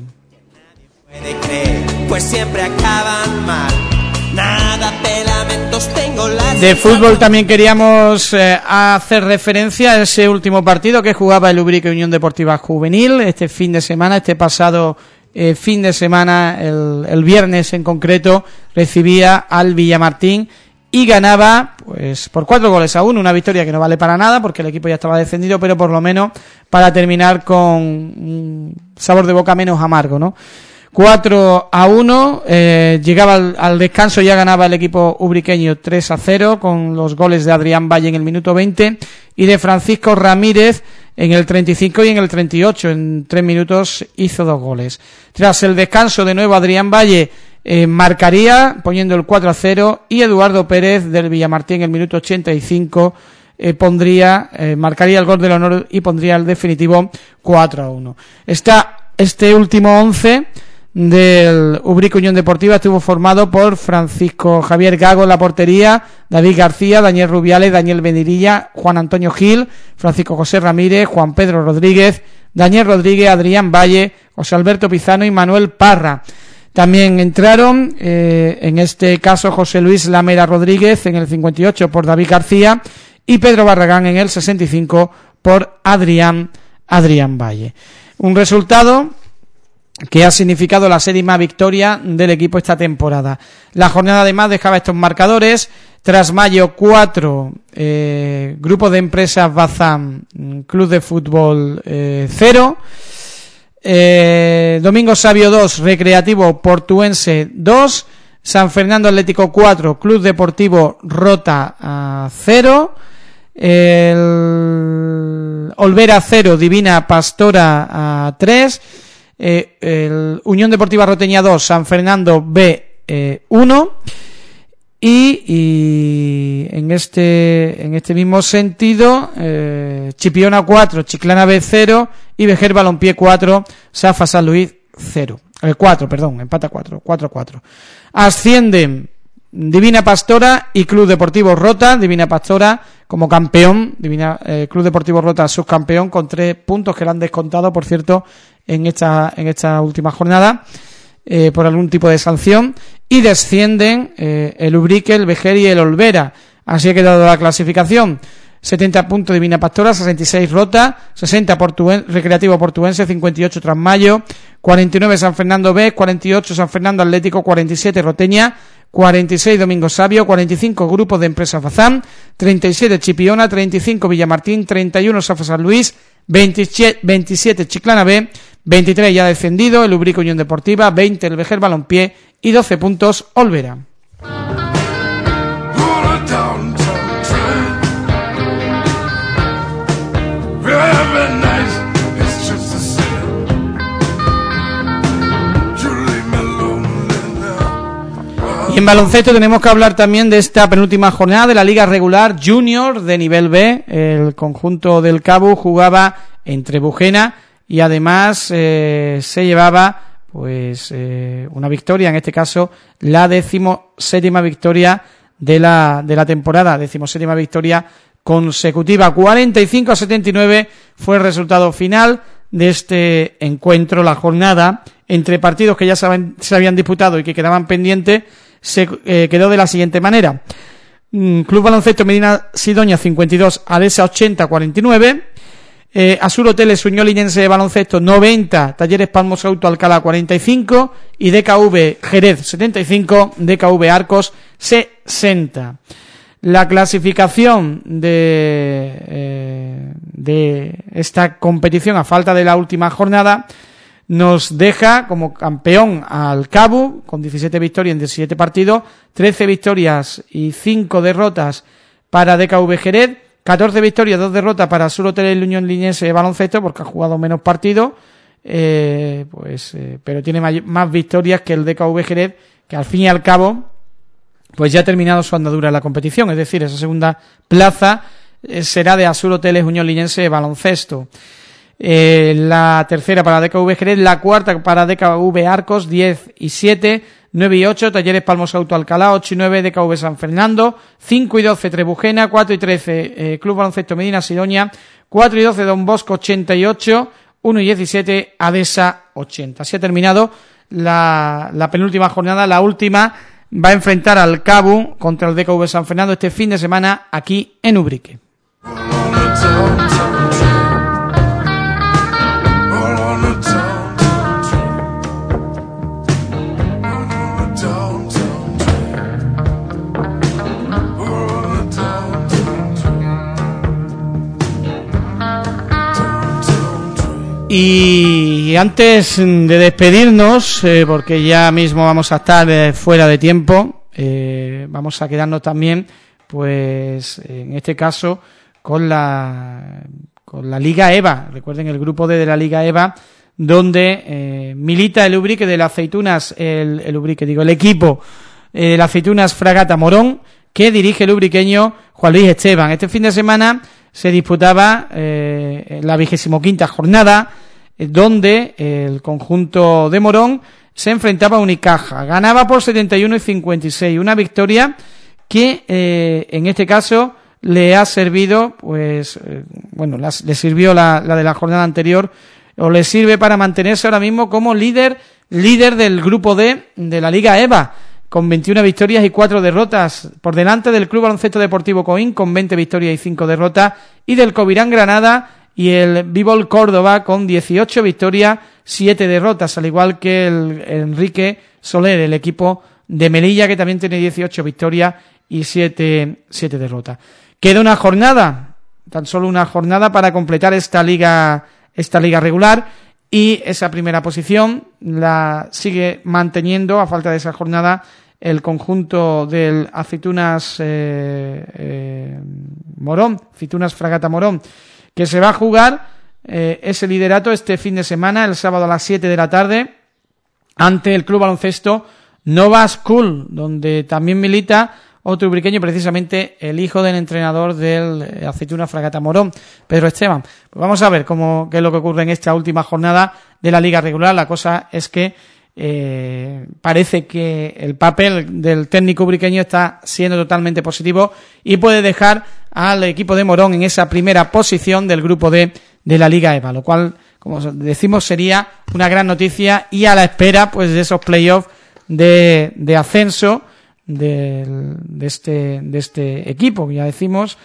Speaker 7: Pues siempre acaban mal. Nada de lamentos tengo las
Speaker 2: de fútbol también queríamos eh, hacer referencia a ese último partido que jugaba el Ubrique Unión Deportiva Juvenil este fin de semana, este pasado eh, fin de semana, el, el viernes en concreto, recibía al Villamartín y ganaba pues por cuatro goles a uno, una victoria que no vale para nada porque el equipo ya estaba descendido, pero por lo menos para terminar con un sabor de boca menos amargo, ¿no? cuatro a uno, eh, llegaba al, al descanso, ya ganaba el equipo ubriqueño tres a cero con los goles de Adrián Valle en el minuto veinte y de Francisco Ramírez en el treinta y cinco y en el treinta y ocho, en tres minutos hizo dos goles. Tras el descanso de nuevo Adrián Valle Eh, marcaría poniendo el cuatro a cero y Eduardo Pérez del Villamartín en el minuto ochenta y cinco eh, pondría eh, marcaría el gol del honor y pondría el definitivo cuatro a uno. Está este último once del Ubrique Unión Deportiva, estuvo formado por Francisco Javier Gago en la portería, David García, Daniel Rubiales, Daniel Benirilla, Juan Antonio Gil, Francisco José Ramírez, Juan Pedro Rodríguez, Daniel Rodríguez, Adrián Valle, José Alberto Pizano y Manuel Parra. También entraron, eh, en este caso, José Luis Lamera Rodríguez en el cincuenta y ocho por David García y Pedro Barragán en el sesenta y cinco por Adrián, Adrián Valle. Un resultado que ha significado la séptima victoria del equipo esta temporada. La jornada además dejaba estos marcadores: Trasmayo cuatro, eh, Grupo de Empresas Bazán, Club de Fútbol eh, cero, Eh, Domingo Sabio dos, Recreativo Portuense dos, San Fernando Atlético cuatro, Club Deportivo Rota uh, cero, el Olvera cero, Divina Pastora uh, tres, eh, el Unión Deportiva Roteña dos, San Fernando B eh, uno. Y, y en este en este mismo sentido, eh, Chipiona cuatro, Chiclana B cero y Vejer Balompié cuatro, Safa San Luis cero. Eh, cuatro, perdón, empata cuatro, cuatro a cuatro. Ascienden Divina Pastora y Club Deportivo Rota, Divina Pastora como campeón, Divina eh, Club Deportivo Rota subcampeón con tres puntos que le han descontado, por cierto, en esta en esta última jornada. Eh, por algún tipo de sanción, y descienden eh, el Ubrique, el Vejer y el Olvera. Así ha quedado la clasificación: setenta puntos Divina Pastora, sesenta y seis Rota, sesenta Portuen- Recreativo Portuense, cincuenta y ocho Trasmayo, cuarenta y nueve San Fernando B, cuarenta y ocho San Fernando Atlético, cuarenta y siete Roteña, cuarenta y seis Domingo Sabio, cuarenta y cinco Grupos de Empresas Bazán, treinta y siete Chipiona, treinta y cinco Villamartín, treinta y uno Safa San Luis, veintisiete Chiclana B, veintitrés ya descendido el Ubrique Unión Deportiva, veinte el Vejer Balompié y doce puntos Olvera. Y en baloncesto tenemos que hablar también de esta penúltima jornada de la Liga Regular Junior de nivel B. El conjunto del Cabo jugaba en Trebujena y además eh, se llevaba pues eh, una victoria, en este caso la decimoséptima victoria de la de la temporada, decimoséptima victoria consecutiva. Cuarenta y cinco a setenta y nueve fue el resultado final de este encuentro. La jornada, entre partidos que ya saben, se habían disputado y que quedaban pendientes, se eh, quedó de la siguiente manera: Club Baloncesto Medina Sidonia cincuenta y dos, Alesa ochenta a cuarenta y nueve, eh, Asur Hoteles Unión Linense de Baloncesto noventa, Talleres Palmos Auto Alcalá cuarenta y cinco y D K V Jerez setenta y cinco, D K V Arcos sesenta. La clasificación de, eh, de esta competición a falta de la última jornada nos deja como campeón al Cabo con diecisiete victorias en diecisiete partidos, trece victorias y cinco derrotas para D K V Jerez, catorce victorias, dos derrotas para Sur Hotel y Unión Liñense de baloncesto porque ha jugado menos partidos, eh, pues eh, pero tiene may- más victorias que el D K V Jerez, que al fin y al cabo pues ya ha terminado su andadura en la competición, es decir, esa segunda plaza eh, será de Azur Hoteles Unión Liñense de baloncesto. Eh, la tercera para D K V Jerez, la cuarta para D K V Arcos, diez y siete, nueve y ocho, Talleres Palmos Auto Alcalá, ocho y nueve, D K V San Fernando, cinco y doce, Trebujena, cuatro y trece, eh, Club Baloncesto Medina Sidonia, cuatro y doce, Don Bosco, ochenta y ocho, uno y diecisiete, Adesa, ochenta. Así ha terminado la, la penúltima jornada, la última va a enfrentar al Cabo contra el D K V San Fernando este fin de semana aquí en Ubrique. Y antes de despedirnos, eh, porque ya mismo vamos a estar eh, fuera de tiempo, eh, vamos a quedarnos también, pues en este caso, con la con la Liga EVA. Recuerden el grupo D de la Liga EVA, donde eh, milita el Ubrique de las Aceitunas, el, el Ubrique, digo, el equipo, eh, las Aceitunas Fragata Morón, que dirige el ubriqueño Juan Luis Esteban. Este fin de semana se disputaba eh, la vigésimo quinta jornada, eh, donde el conjunto de Morón se enfrentaba a Unicaja. Ganaba por setenta y uno y cincuenta y seis, una victoria que eh, en este caso le ha servido, pues, eh, bueno, las, le sirvió la, la de la jornada anterior, o le sirve para mantenerse ahora mismo como líder, líder del grupo D de la Liga EVA, con veintiuna victorias y cuatro derrotas, por delante del Club Baloncesto Deportivo Coín, con veinte victorias y cinco derrotas, y del Covirán Granada y el Bivol Córdoba, con dieciocho victorias, siete derrotas, al igual que el, el Enrique Soler, el equipo de Melilla, que también tiene dieciocho victorias y siete, siete derrotas. Queda una jornada, tan solo una jornada para completar esta liga, esta liga regular, y esa primera posición la sigue manteniendo, a falta de esa jornada, el conjunto del Aceitunas eh, eh, Morón, Aceitunas Fragata Morón, que se va a jugar eh, ese liderato este fin de semana, el sábado a las siete de la tarde, ante el Club Baloncesto Nova School, donde también milita otro ubriqueño, precisamente el hijo del entrenador del Aceitunas Fragata Morón, Pedro Esteban. Pues vamos a ver cómo qué es lo que ocurre en esta última jornada de la liga regular. La cosa es que eh, parece que el papel del técnico ubriqueño está siendo totalmente positivo y puede dejar al equipo de Morón en esa primera posición del grupo D de la Liga EVA, lo cual, como decimos, sería una gran noticia, y a la espera, pues, de esos playoffs de, de ascenso de, de este de este equipo, ya decimos,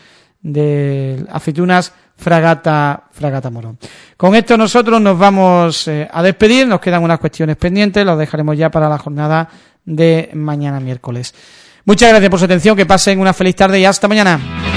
Speaker 2: de Aceitunas Fragata Fragata Morón. Con esto nosotros nos vamos eh, a despedir, nos quedan unas cuestiones pendientes, las dejaremos ya para la jornada de mañana miércoles. Muchas gracias por su atención, que pasen una feliz tarde y hasta mañana.